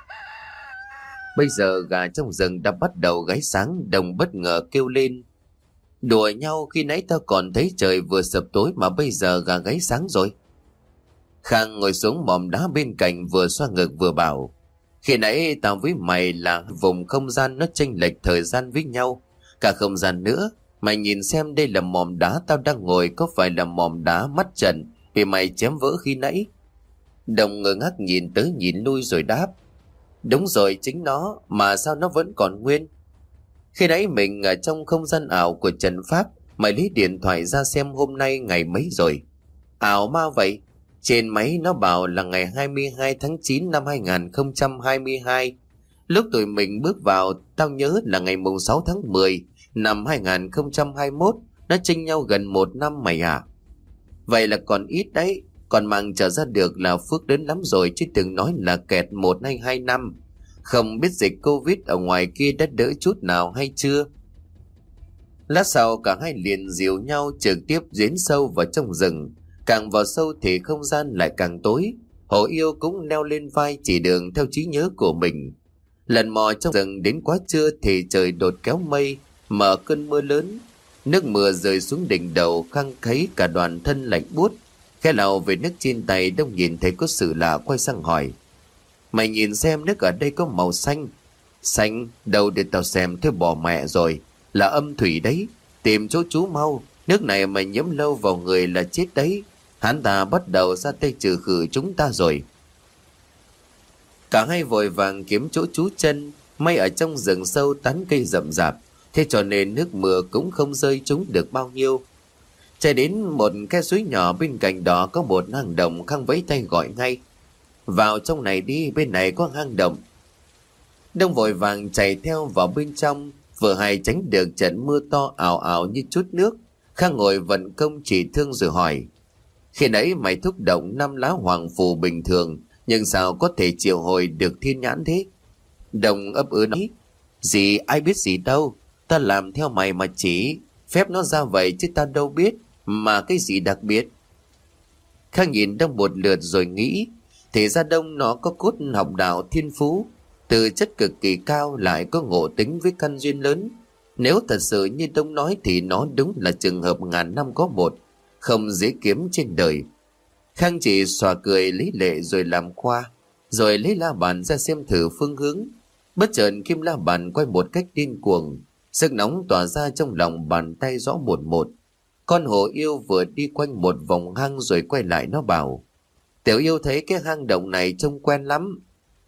Bây giờ gà trong rừng đã bắt đầu gáy sáng. Đồng bất ngờ kêu lên: Đùa nhau, khi nãy tao còn thấy trời vừa sập tối mà bây giờ gà gáy sáng rồi. Khang ngồi xuống mỏm đá bên cạnh, vừa xoa ngực vừa bảo: Khi nãy tao với mày là vùng không gian nó chênh lệch thời gian với nhau, cả không gian nữa. Mày nhìn xem, đây là mỏm đá tao đang ngồi, có phải là mỏm đá mắt trận bị mày chém vỡ khi nãy? Đồng ngơ ngác nhìn tới nhìn lui rồi đáp: Đúng rồi, chính nó, mà sao nó vẫn còn nguyên? Khi nãy mình ở trong không gian ảo của trận pháp, mày lấy điện thoại ra xem hôm nay ngày mấy rồi. Ảo ma vậy? Trên máy nó bảo là ngày hai mươi hai tháng chín năm hai nghìn không trăm hai mươi hai. Lúc tụi mình bước vào, tao nhớ là ngày mùng sáu tháng mười năm hai nghìn không trăm hai mươi mốt, Nó chênh nhau gần một năm mày à. Vậy là còn ít đấy. Còn mang trở ra được là phước lớn lắm rồi, chứ đừng nói là kẹt một hay hai năm. Không biết dịch Covid ở ngoài kia đã đỡ chút nào hay chưa. Lát sau cả hai liền dìu nhau trực tiếp tiến sâu vào trong rừng. Càng vào sâu thì không gian lại càng tối. Hổ Yêu cũng leo lên vai chỉ đường theo trí nhớ của mình. Lần mò trong rừng đến quá trưa thì trời đột kéo mây, mở cơn mưa lớn. Nước mưa rơi xuống đỉnh đầu, khăng khấy cả đoàn thân lạnh buốt. Khe lào về nước trên tay, Đông nhìn thấy có sự lạ quay sang hỏi: Mày nhìn xem, nước ở đây có màu xanh. Xanh? Đâu để tao xem, thôi bỏ mẹ rồi. Là âm thủy đấy. Tìm chỗ trú mau. Nước này mà nhiễm lâu vào người là chết đấy. Hắn ta bắt đầu ra tay trừ khử chúng ta rồi. Cả hai vội vàng kiếm chỗ trú chân. May ở trong rừng sâu tán cây rậm rạp, thế cho nên nước mưa cũng không rơi chúng được bao nhiêu. Chạy đến một cái suối nhỏ bên cạnh đó có một hang động, Khang vẫy tay gọi ngay: Vào trong này đi, bên này có hang động. Đông vội vàng chạy theo vào bên trong, vừa hay tránh được trận mưa to ào ào như chút nước. Khang ngồi vận công chỉ thương rồi hỏi: Khi nãy mày thúc động năm lá hoàng phù bình thường, nhưng sao có thể triệu hồi được thiên nhãn thế? Đông ấp ứ nói: Gì, ai biết gì đâu. Ta làm theo mày mà chỉ. Phép nó ra vậy chứ ta đâu biết. Mà cái gì đặc biệt? Khang nhìn Đông một lượt rồi nghĩ, thì ra Đông nó có cốt học đạo thiên phú, từ chất cực kỳ cao, lại có ngộ tính với căn duyên lớn. Nếu thật sự như Đông nói thì nó đúng là trường hợp ngàn năm có một, không dễ kiếm trên đời. Khang chỉ xòa cười lấy lệ rồi làm khoa, rồi lấy la bàn ra xem thử phương hướng. Bất chợt kim la bàn quay một cách điên cuồng, sức nóng tỏa ra trong lòng bàn tay rõ một một. Con hổ yêu vừa đi quanh một vòng hang rồi quay lại, nó bảo: Tiểu yêu thấy cái hang động này trông quen lắm.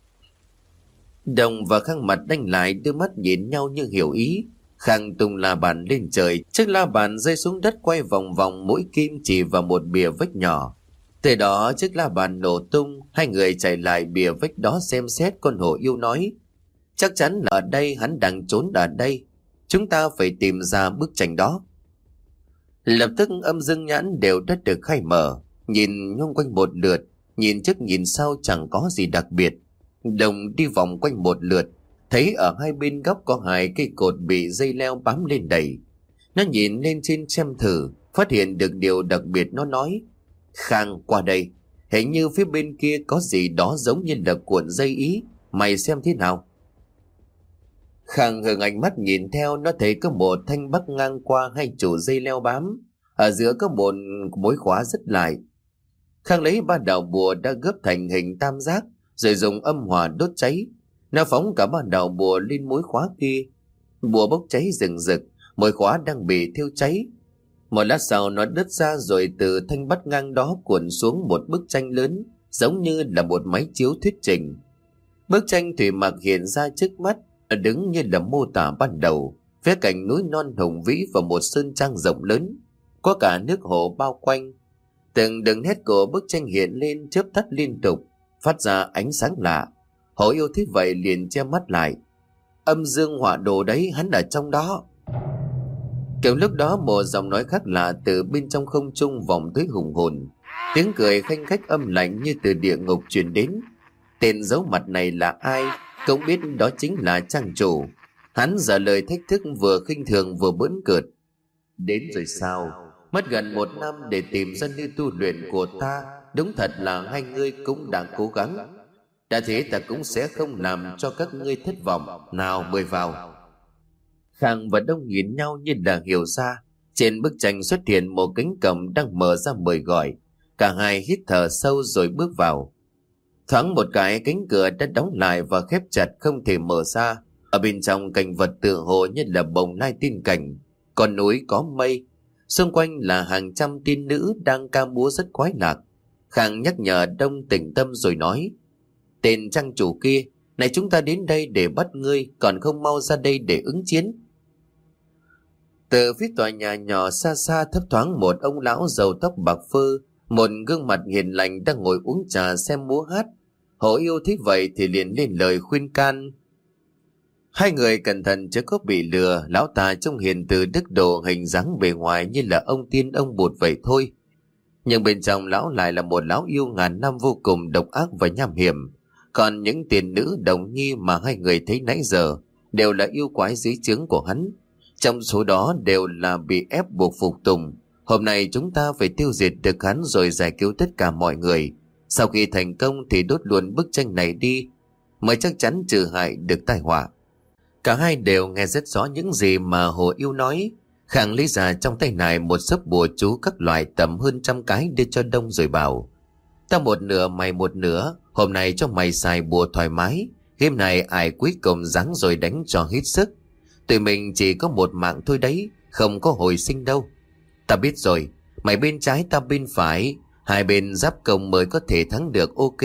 Đồng và Khang mặt đanh lại, đưa mắt nhìn nhau như hiểu ý. Khang tung la bàn lên trời, chiếc la bàn rơi xuống đất quay vòng vòng, mũi kim chỉ vào một bìa vách nhỏ. Từ đó chiếc la bàn nổ tung, hai người chạy lại bìa vách đó xem xét. Con hổ yêu nói: Chắc chắn là ở đây, hắn đang trốn ở đây. Chúng ta phải tìm ra bức tranh đó. Lập tức âm dương nhãn đều đã được khai mở, nhìn nhung quanh một lượt, nhìn trước nhìn sau chẳng có gì đặc biệt. Đồng đi vòng quanh một lượt, thấy ở hai bên góc có hai cây cột bị dây leo bám lên đầy. Nó nhìn lên trên xem thử, phát hiện được điều đặc biệt. Nó nói: Khang, qua đây, hình như phía bên kia có gì đó giống như là cuộn dây ý, mày xem thế nào. Khang hướng ánh mắt nhìn theo, nó thấy có một thanh bắc ngang qua hai trụ dây leo bám, ở giữa có một mối khóa dứt lại. Khang lấy ba đạo bùa đã gấp thành hình tam giác, rồi dùng âm hỏa đốt cháy. Nó phóng cả ba đạo bùa lên mối khóa kia. Bùa bốc cháy rừng rực, mối khóa đang bị thiêu cháy. Một lát sau nó đứt ra, rồi từ thanh bắc ngang đó cuộn xuống một bức tranh lớn, giống như là một máy chiếu thuyết trình. Bức tranh thủy mặc hiện ra trước mắt, đứng như là mô tả ban đầu, phía cạnh núi non hùng vĩ và một sơn trang rộng lớn, có cả nước hồ bao quanh. Từng đường nét của bức tranh hiện lên, chớp tắt liên tục, phát ra ánh sáng lạ. Hổ yêu thấy vậy liền che mắt lại. Âm dương họa đồ đấy, hắn ở trong đó. Kiểu lúc đó một giọng nói khác lạ từ bên trong không trung vọng tới hùng hồn, tiếng cười khanh khách âm lạnh như từ địa ngục truyền đến. Tên giấu mặt này là ai? Không biết đó chính là trang chủ. Hắn giả lời thách thức vừa khinh thường vừa bỡn cợt. Đến rồi sao? Mất gần một năm để tìm ra nơi tu luyện của ta. Đúng thật là hai ngươi cũng đã cố gắng. Đã thế ta cũng sẽ không làm cho các ngươi thất vọng. Nào, mời vào. Khang và Đông nhìn nhau như là hiểu ra. Trên bức tranh xuất hiện một cánh cổng đang mở ra mời gọi. Cả hai hít thở sâu rồi bước vào. Thoáng một cái, cánh cửa đã đóng lại và khép chặt, không thể mở ra. Ở bên trong cảnh vật tựa hồ như là bồng lai tiên cảnh. Con núi có mây, xung quanh là hàng trăm tiên nữ đang ca múa rất quái lạc. Khang nhắc nhở Đông tỉnh tâm rồi nói: Tên trang chủ kia, này chúng ta đến đây để bắt ngươi, còn không mau ra đây để ứng chiến. Từ phía tòa nhà nhỏ xa xa thấp thoáng một ông lão râu tóc bạc phơ, một gương mặt hiền lành đang ngồi uống trà xem múa hát. Hổ yêu thấy vậy thì liền lên lời khuyên can: Hai người cẩn thận chứ có bị lừa. Lão ta trông hiền từ đức độ, hình dáng bề ngoài như là ông tiên ông bụt vậy thôi, nhưng bên trong lão lại là một lão yêu ngàn năm vô cùng độc ác và nham hiểm. Còn những tiền nữ đồng nhi mà hai người thấy nãy giờ đều là yêu quái dưới trướng của hắn, trong số đó đều là bị ép buộc phục tùng. Hôm nay chúng ta phải tiêu diệt được hắn rồi giải cứu tất cả mọi người. Sau khi thành công thì đốt luôn bức tranh này đi, mới chắc chắn trừ hại được tai họa. Cả hai đều nghe rất rõ những gì mà Hồ Yêu nói. Khang lấy ra trong tay này một sấp bùa chú các loại tầm hơn trăm cái, đưa cho Đông rồi bảo: ta một nửa mày một nửa, hôm nay cho mày xài bùa thoải mái, game này ai cuối cùng ráng rồi đánh cho hết sức. Tụi mình chỉ có một mạng thôi đấy, không có hồi sinh đâu. Ta biết rồi, mày bên trái ta bên phải, hai bên giáp công mới có thể thắng được, ok.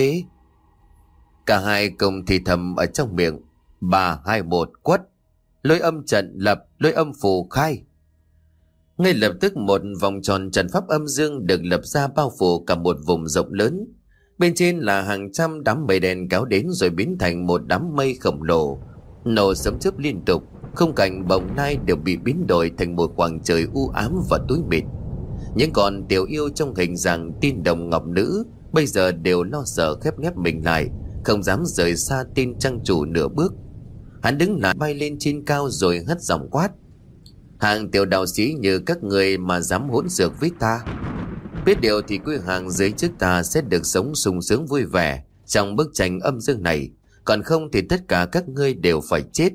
Cả hai cùng thì thầm ở trong miệng: ba hai một quất. Lôi âm trận lập, lôi âm phù khai. Ngay lập tức một vòng tròn trận pháp âm dương được lập ra, bao phủ cả một vùng rộng lớn. Bên trên là hàng trăm đám mây đen kéo đến rồi biến thành một đám mây khổng lồ, nổ sấm chớp liên tục. Khung cảnh bồng lai đều bị biến đổi thành một khoảng trời u ám và tối mịt. Những con tiểu yêu trong hình dạng tiên đồng ngọc nữ bây giờ đều lo sợ khép nép mình lại, không dám rời xa tên trang chủ nửa bước. Hắn đứng lại bay lên trên cao rồi hất giọng quát: hàng tiểu đạo sĩ như các người mà dám hỗn xược với ta, biết điều thì quy hàng dưới trước ta sẽ được sống sung sướng vui vẻ trong bức tranh âm dương này, còn không thì tất cả các ngươi đều phải chết.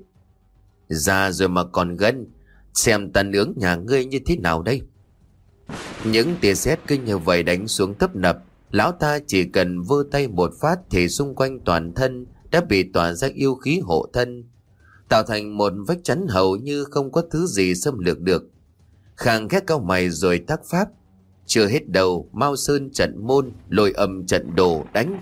Ra rồi mà còn gân, xem ta nướng nhà ngươi như thế nào đây. Những tia sét cứ như vậy đánh xuống tấp nập. Lão ta chỉ cần vơ tay một phát thì xung quanh toàn thân đã bị tỏa ra yêu khí hộ thân, tạo thành một vách chắn hầu như không có thứ gì xâm lược được. Khang khét cau mày rồi tác pháp: chưa hết đầu, Mao Sơn trận môn, lôi âm trận đồ, đánh.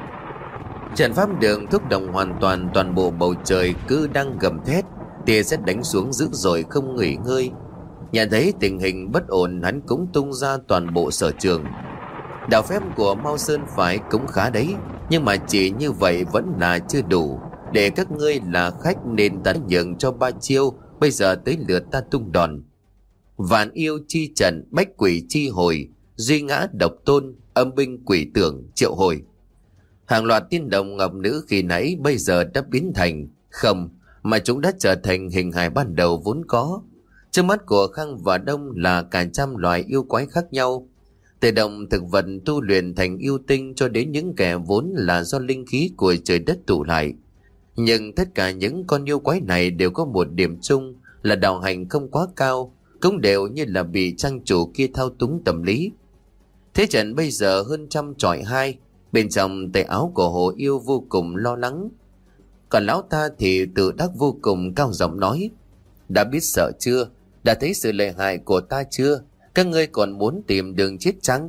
Trận pháp đường thúc động hoàn toàn, toàn bộ bầu trời cứ đang gầm thét, tia sét đánh xuống dữ dội không nghỉ ngơi. Nhận thấy tình hình bất ổn, hắn cũng tung ra toàn bộ sở trường. Đạo phép của Mao Sơn phải cũng khá đấy, nhưng mà chỉ như vậy vẫn là chưa đủ. Để các ngươi là khách nên ta nhường cho ba chiêu, bây giờ tới lượt ta tung đòn. Vạn yêu chi trận, bách quỷ chi hồi, duy ngã độc tôn, âm binh quỷ tưởng, triệu hồi. Hàng loạt tiên đồng ngọc nữ khi nãy bây giờ đã biến thành không, mà chúng đã trở thành hình hài ban đầu vốn có. Trước mắt của Khang và Đông là cả trăm loài yêu quái khác nhau, từ động thực vật tu luyện thành yêu tinh cho đến những kẻ vốn là do linh khí của trời đất tụ lại. Nhưng tất cả những con yêu quái này đều có một điểm chung là đạo hành không quá cao, cũng đều như là bị trang chủ kia thao túng tâm lý. Thế trận bây giờ hơn trăm chọi hai, bên trong tay áo của Hồ Yêu vô cùng lo lắng. Còn lão ta thì tự đắc vô cùng cao giọng nói: đã biết sợ chưa? Đã thấy sự lợi hại của ta chưa? Các ngươi còn muốn tìm đường chết chăng?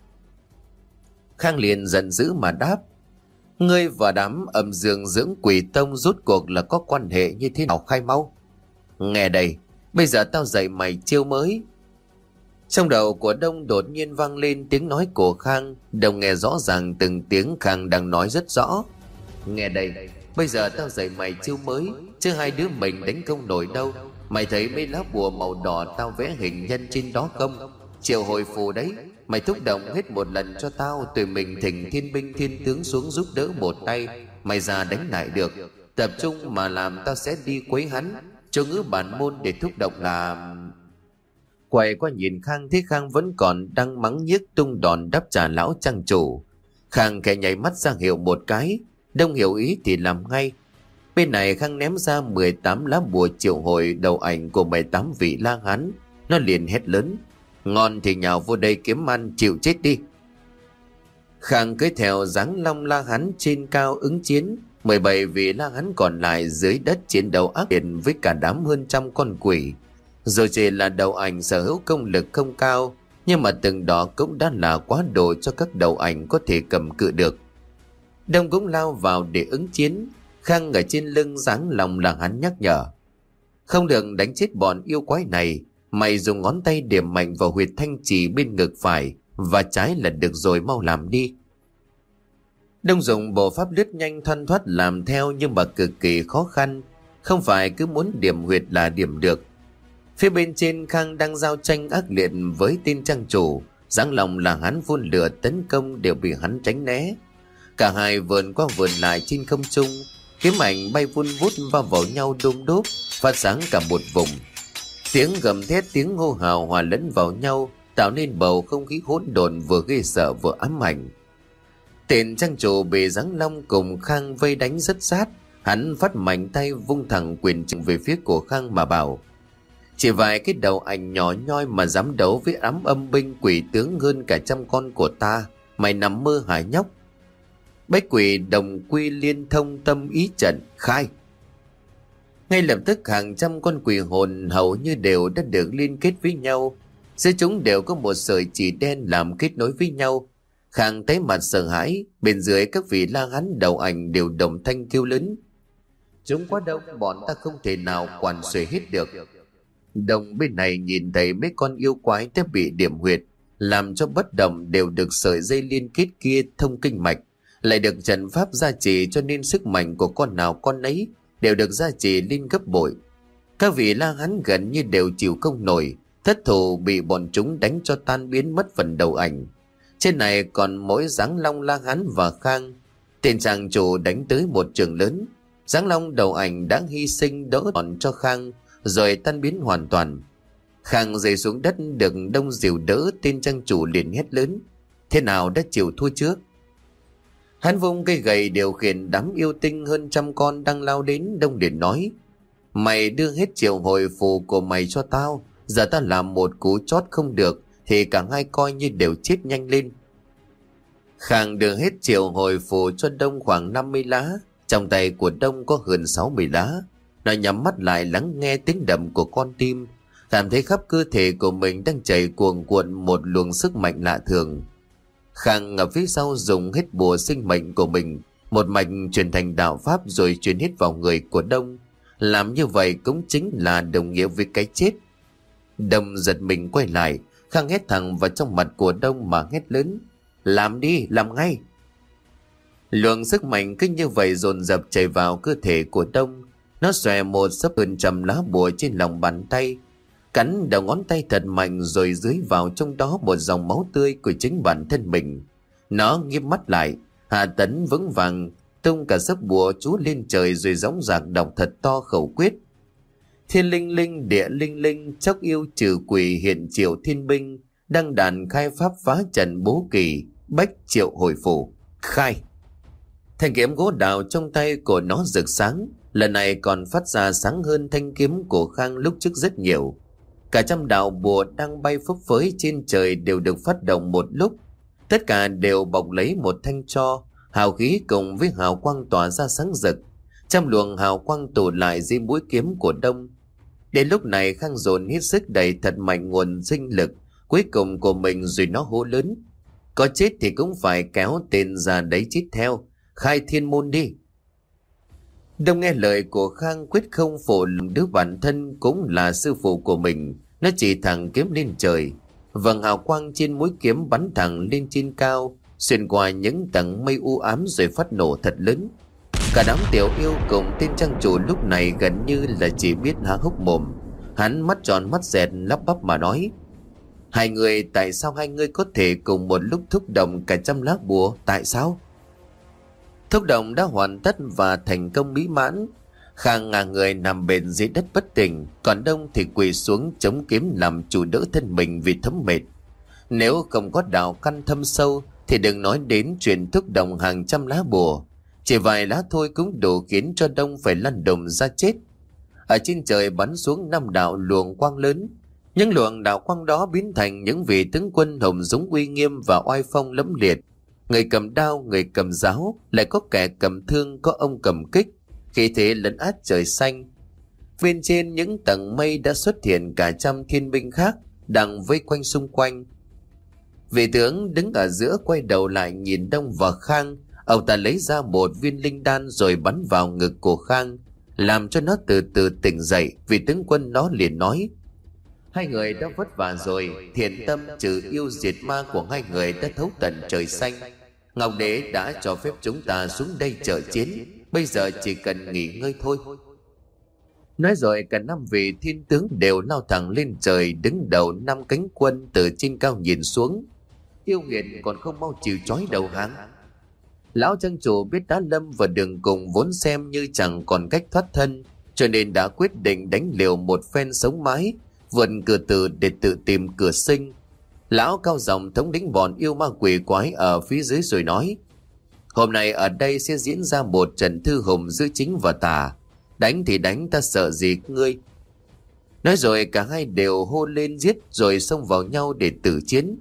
Khang liền giận dữ mà đáp: ngươi và đám âm dương dưỡng quỷ tông rốt cuộc là có quan hệ như thế nào, khai mau. Nghe đây, bây giờ tao dạy mày chiêu mới. Trong đầu của Đông đột nhiên vang lên tiếng nói của Khang. Đông nghe rõ ràng từng tiếng Khang đang nói rất rõ. Nghe đây, bây giờ tao dạy mày chiêu mới, chứ hai đứa mình đánh không nổi đâu. Mày thấy mấy lá bùa màu đỏ tao vẽ hình nhân trên đó không? Triệu hồi phù đấy, mày thúc động hết một lần cho tao, tụi mình thỉnh thiên binh thiên tướng xuống giúp đỡ một tay, mày ra đánh lại được. Tập trung mà làm, tao sẽ đi quấy hắn. Cho ngữ bản môn để thúc động là... Quay qua nhìn Khang thấy Khang vẫn còn đang mắng nhiếc tung đòn đáp trả lão trang chủ. Khang khẽ nhảy mắt ra hiệu một cái. Đông hiểu ý thì làm ngay. Bên này Khang ném ra mười tám lá bùa triệu hồi đầu ảnh của mười tám vị La Hán. Nó liền hét lớn: ngon thì nhào vô đây kiếm ăn, chịu chết đi. Khang cưỡi theo dáng long La Hán trên cao ứng chiến. Mười bảy vị La Hán còn lại dưới đất chiến đấu ác liệt với cả đám hơn trăm con quỷ. Dù chỉ là đầu ảnh sở hữu công lực không cao, nhưng mà từng đó cũng đã là quá độ cho các đầu ảnh có thể cầm cự được. Đông cũng lao vào để ứng chiến. Khang ở trên lưng dáng lòng là hắn nhắc nhở: không được đánh chết bọn yêu quái này. Mày dùng ngón tay điểm mạnh vào huyệt thanh trì bên ngực phải và trái là được rồi, mau làm đi. Đông dùng bộ pháp lướt nhanh thoăn thoắt làm theo, nhưng mà cực kỳ khó khăn. không phải cứ muốn điểm huyệt là điểm được. Phía bên trên Khang đang giao tranh ác liệt với tên trang chủ, giáng lòng là hắn phun lửa tấn công đều bị hắn tránh né. Cả hai vườn qua vườn lại trên không trung, kiếm ảnh bay vun vút va vào nhau đôm đốp, phát sáng cả một vùng. Tiếng gầm thét, tiếng hô hào hòa lẫn vào nhau, tạo nên bầu không khí hỗn độn vừa ghê sợ vừa ám ảnh. Tên trang chủ bị giáng long cùng Khang vây đánh rất sát, hắn phát mạnh tay vung thẳng quyền trượng về phía của Khang mà bảo: chỉ vài cái đầu ảnh nhỏ nhoi mà dám đấu với ám âm binh quỷ tướng hơn cả trăm con của ta, mày nằm mơ hả nhóc? Bách quỷ đồng quy liên thông tâm ý trận, khai! Ngay lập tức hàng trăm con quỷ hồn hầu như đều đã được liên kết với nhau, giữa chúng đều có một sợi chỉ đen làm kết nối với nhau. Khang thấy mặt sợ hãi, bên dưới các vị la hán đầu ảnh đều đồng thanh kêu lớn: chúng quá đông, bọn ta không thể nào quản xuể hết được. Đồng bên này nhìn thấy mấy con yêu quái đã bị điểm huyệt, làm cho bất động, đều được sợi dây liên kết kia thông kinh mạch, lại được trận pháp gia trì, cho nên sức mạnh của con nào con ấy đều được gia trì lên gấp bội. Các vị la hán gần như đều chịu không nổi, thất thủ bị bọn chúng đánh cho tan biến mất phần đầu ảnh. Trên này còn mỗi giáng long la hán và Khang. Tên trang chủ đánh tới một trường lớn, giáng long đầu ảnh đã hy sinh đỡ đòn cho Khang, rồi tan biến hoàn toàn. Khang rơi xuống đất được đông dìu đỡ, tên trang chủ liền hét lớn: thế nào, đã chịu thua trước? Hắn vung cây gậy điều khiển đám yêu tinh hơn trăm con đang lao đến, đông liền nói: mày đưa hết triệu hồi phù của mày cho tao, giờ ta làm một cú chót không được thì cả hai coi như đều chết nhanh lên. Khang đưa hết triệu hồi phù cho Đông khoảng năm mươi lá, trong tay của Đông có hơn sáu mươi lá. Nó nhắm mắt lại lắng nghe tiếng đập của con tim, cảm thấy khắp cơ thể của mình đang chảy cuồn cuộn một luồng sức mạnh lạ thường. Khang ở phía sau dùng hết bùa sinh mệnh của mình, một mạch truyền thành đạo pháp rồi truyền hết vào người của Đông. Làm như vậy cũng chính là đồng nghĩa với cái chết. Đông giật mình quay lại, Khang hét thẳng vào trong mặt của Đông mà hét lớn: làm đi, làm ngay! Luồng sức mạnh cứ như vậy dồn dập chảy vào cơ thể của Đông. Nó xòe một sấp hơn trăm lá bùa trên lòng bàn tay, cắn đầu ngón tay thật mạnh rồi dưới vào trong đó một dòng máu tươi của chính bản thân mình. Nó nghiêm mắt lại, hạ tấn vững vàng tung cả sấp bùa chú lên trời rồi dõng dạc đọc thật to khẩu quyết: thiên linh linh, địa linh linh, chóc yêu trừ quỷ, hiện triệu thiên binh, đăng đàn khai pháp phá trần bố kỳ, bách triệu hồi phù. Khai! Thanh kiếm gỗ đào trong tay của nó rực sáng, lần này còn phát ra sáng hơn thanh kiếm của Khang lúc trước rất nhiều. Cả trăm đạo bùa đang bay phấp phới trên trời đều được phát động một lúc, tất cả đều bọc lấy một thanh tro, hào khí cùng với hào quang tỏa ra sáng rực. Trăm luồng hào quang tụ lại dưới mũi kiếm của Đông. Đến lúc này Khang dồn hết sức đẩy thật mạnh nguồn sinh lực cuối cùng của mình rồi nó hô lớn: có chết thì cũng phải kéo tên ra đấy chết theo, khai thiên môn đi! Đông nghe lời của Khang quyết không phụ lòng đứa bản thân cũng là sư phụ của mình. Nó chỉ thẳng kiếm lên trời, vầng hào quang trên mũi kiếm bắn thẳng lên trên cao, xuyên qua những tầng mây u ám rồi phát nổ thật lớn. Cả đám tiểu yêu cùng tên trang chủ lúc này gần như là chỉ biết há hốc mồm. Hắn mắt tròn mắt dẹt lắp bắp mà nói: hai người, tại sao hai người có thể cùng một lúc thúc động cả trăm lá bùa, tại sao? Thúc động đã hoàn tất và thành công mỹ mãn. Khang ngả người nằm bệt dưới đất bất tỉnh, còn Đông thì quỳ xuống chống kiếm làm chủ đỡ thân mình vì thấm mệt. Nếu không có đạo căn thâm sâu thì đừng nói đến chuyện thúc động hàng trăm lá bùa, chỉ vài lá thôi cũng đủ khiến cho Đông phải lăn đùng ra chết. Ở trên trời bắn xuống năm đạo luồng quang lớn, những luồng đạo quang đó biến thành những vị tướng quân hồng dũng uy nghiêm và oai phong lẫm liệt. Người cầm đao, người cầm giáo, lại có kẻ cầm thương, có ông cầm kích, khí thế lấn át trời xanh. Bên trên những tầng mây đã xuất hiện cả trăm thiên binh khác đang vây quanh xung quanh. Vị tướng đứng ở giữa quay đầu lại nhìn Đông và Khang. Ông ta lấy ra một viên linh đan rồi bắn vào ngực của Khang, làm cho nó từ từ tỉnh dậy. Vị tướng quân nó liền nói: hai người đã vất vả rồi, thiện tâm trừ yêu diệt ma của hai người đã thấu tận trời xanh. Ngọc Đế đã cho phép chúng ta xuống đây trợ chiến, bây giờ chỉ cần nghỉ ngơi thôi. Nói rồi cả năm vị thiên tướng đều lao thẳng lên trời, đứng đầu năm cánh quân từ trên cao nhìn xuống. Yêu nghiệt còn không mau chịu trói đầu hàng. Lão trang chủ biết đã lâm vào đường cùng, vốn xem như chẳng còn cách thoát thân, cho nên đã quyết định đánh liều một phen sống mái, vượt cửa tử để tự tìm cửa sinh. Lão cao giọng thống lĩnh bọn yêu ma quỷ quái ở phía dưới rồi nói: hôm nay ở đây sẽ diễn ra một trận thư hùng giữa chính và tà. Đánh thì đánh, ta sợ gì ngươi. Nói rồi cả hai đều hô lên giết, rồi xông vào nhau để tử chiến.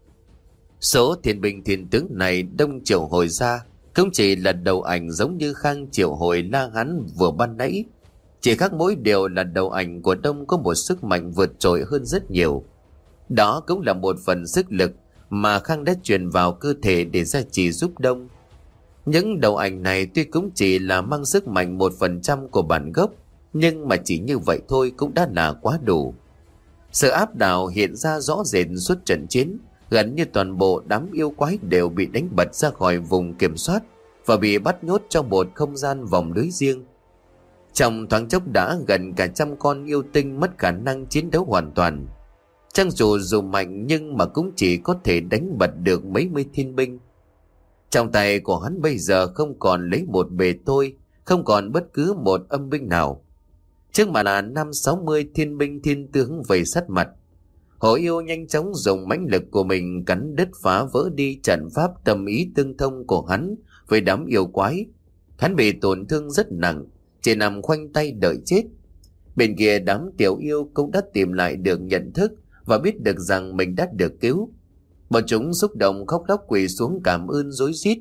Số thiên binh thiên tướng này đông triệu hồi ra không chỉ là đầu ảnh giống như Khang triệu hồi La Hán vừa ban nãy, chỉ khác mỗi điều là đầu ảnh của Đông có một sức mạnh vượt trội hơn rất nhiều. Đó cũng là một phần sức lực mà Khang đã truyền vào cơ thể để gia trì giúp Đông. Những đầu ảnh này tuy cũng chỉ là mang sức mạnh một phần trăm của bản gốc, nhưng mà chỉ như vậy thôi cũng đã là quá đủ. Sự áp đảo hiện ra rõ rệt suốt trận chiến, gần như toàn bộ đám yêu quái đều bị đánh bật ra khỏi vùng kiểm soát và bị bắt nhốt trong một không gian vòng lưới riêng. Trong thoáng chốc đã gần cả trăm con yêu tinh mất khả năng chiến đấu hoàn toàn. Trang chủ dù mạnh nhưng mà cũng chỉ có thể đánh bật được mấy mươi thiên binh. Trong tay của hắn bây giờ không còn lấy một bề tôi, không còn bất cứ một âm binh nào. Trước mà là năm sáu mươi thiên binh thiên tướng vây sát mặt. Hổ yêu nhanh chóng dùng mãnh lực của mình cắn đứt phá vỡ đi trận pháp tâm ý tương thông của hắn với đám yêu quái. Hắn bị tổn thương rất nặng, chỉ nằm khoanh tay đợi chết. Bên kia đám tiểu yêu cũng đã tìm lại được nhận thức và biết được rằng mình đã được cứu. Bọn chúng xúc động khóc lóc quỳ xuống cảm ơn rối rít.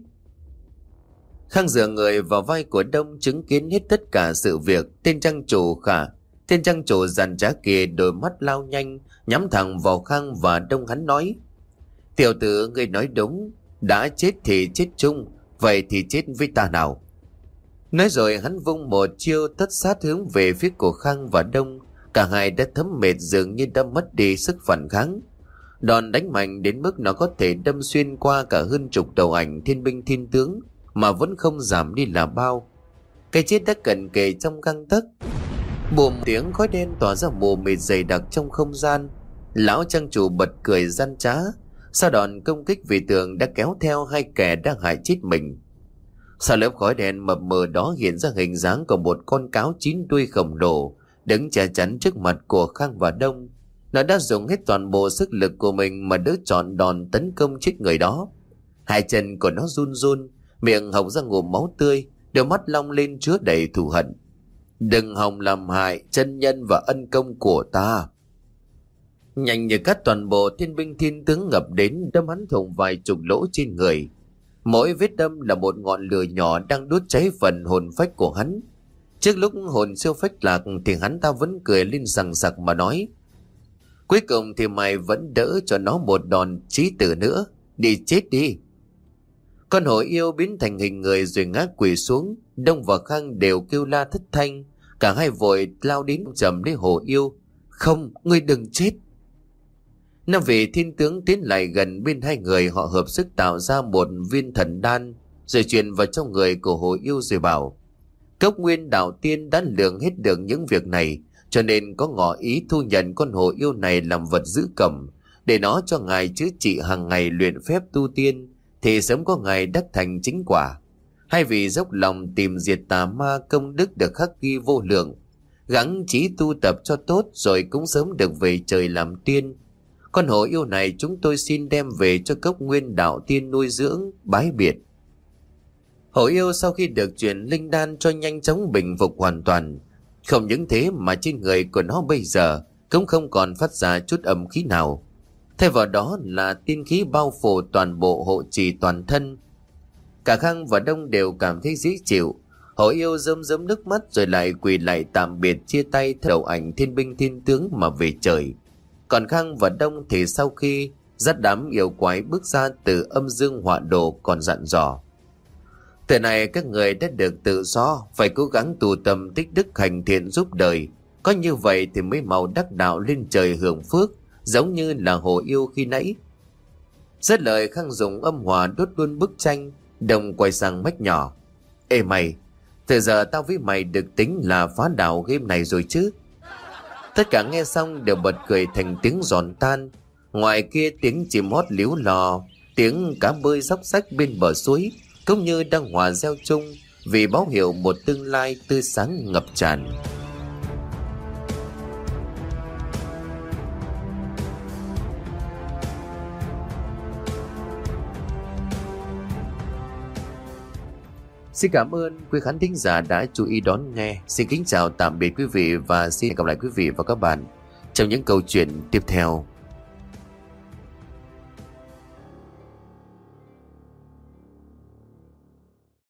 Khang dựa người vào vai của Đông chứng kiến hết tất cả sự việc. Tên trang chủ khả Tên trang chủ dàn trá kia đôi mắt lao nhanh nhắm thẳng vào Khang và Đông. Hắn nói: tiểu tử, ngươi nói đúng, đã chết thì chết chung, vậy thì chết với ta nào. Nói rồi hắn vung một chiêu tất sát hướng về phía của Khang và Đông. Cả hai đã thấm mệt, dường như đã mất đi sức phản kháng. Đòn đánh mạnh đến mức nó có thể đâm xuyên qua cả hơn chục đầu ảnh thiên binh thiên tướng mà vẫn không giảm đi là bao. Cái chết đã cận kề trong gang tấc. Bùm tiếng khói đen tỏa ra mù mịt dày đặc trong không gian. Lão trang chủ bật cười gian trá. Sau đòn công kích vì tường đã kéo theo hai kẻ đang hại chết mình. Sau lớp khói đen mập mờ đó hiện ra hình dáng của một con cáo chín đuôi khổng lồ đứng che chắn trước mặt của Khang và Đông. Nó đã dùng hết toàn bộ sức lực của mình mà đỡ trọn đòn tấn công chết người đó. Hai chân của nó run run, miệng hộc ra ngụm máu tươi, đôi mắt long lên chứa đầy thù hận. Đừng hòng làm hại chân nhân và ân công của ta. Nhanh như cắt, toàn bộ thiên binh thiên tướng ngập đến đâm hắn thủng vài chục lỗ trên người. Mỗi vết đâm là một ngọn lửa nhỏ đang đốt cháy phần hồn phách của hắn. Trước lúc hồn siêu phách lạc thì hắn ta vẫn cười lên sằng sặc mà nói: cuối cùng thì mày vẫn đỡ cho nó một đòn chí tử nữa, đi chết đi. Con hổ yêu biến thành hình người rồi ngã quỳ xuống. Đông và Khang đều kêu la thất thanh. Cả hai vội lao đến chầm lấy hổ yêu: không, ngươi đừng chết. Năm vị thiên tướng tiến lại gần bên hai người, họ hợp sức tạo ra một viên thần đan rồi truyền vào trong người của hổ yêu rồi bảo: Cốc Nguyên đạo tiên đã lường hết được những việc này, cho nên có ngỏ ý thu nhận con hổ yêu này làm vật giữ cầm, để nó cho ngài chữa trị hàng ngày luyện phép tu tiên, thì sớm có ngày đắc thành chính quả. Hai vị dốc lòng tìm diệt tà ma, công đức được khắc ghi vô lượng, gắng chí tu tập cho tốt rồi cũng sớm được về trời làm tiên. Con hổ yêu này chúng tôi xin đem về cho Cốc Nguyên đạo tiên nuôi dưỡng, bái biệt. Hổ yêu sau khi được truyền linh đan cho nhanh chóng bình phục hoàn toàn. Không những thế mà trên người của nó bây giờ cũng không còn phát ra chút âm khí nào. Thay vào đó là tiên khí bao phủ toàn bộ, hộ trì toàn thân. Cả Khang và Đông đều cảm thấy dễ chịu. Hổ yêu rơm rớm nước mắt rồi lại quỳ lại tạm biệt chia tay đầu ảnh thiên binh thiên tướng mà về trời. Còn Khang và Đông thì sau khi dắt đám yêu quái bước ra từ âm dương họa đồ còn dặn dò: từ này các người đã được tự do, phải cố gắng tu tâm tích đức hành thiện giúp đời. Có như vậy thì mới mau đắc đạo lên trời hưởng phước, giống như là hổ yêu khi nãy. Dứt lời, Khang dùng âm hỏa đốt luôn bức tranh. Đồng quay sang mách nhỏ: ê mày, Từ giờ tao với mày được tính là phá đảo game này rồi chứ. Tất cả nghe xong đều bật cười thành tiếng giòn tan. Ngoài kia tiếng chim hót líu lò, tiếng cá bơi róc rách bên bờ suối cũng như đang hòa reo chung, vì báo hiệu một tương lai tươi sáng ngập tràn. Xin cảm ơn quý khán thính giả đã chú ý đón nghe. Xin kính chào tạm biệt quý vị và xin hẹn gặp lại quý vị và các bạn trong những câu chuyện tiếp theo.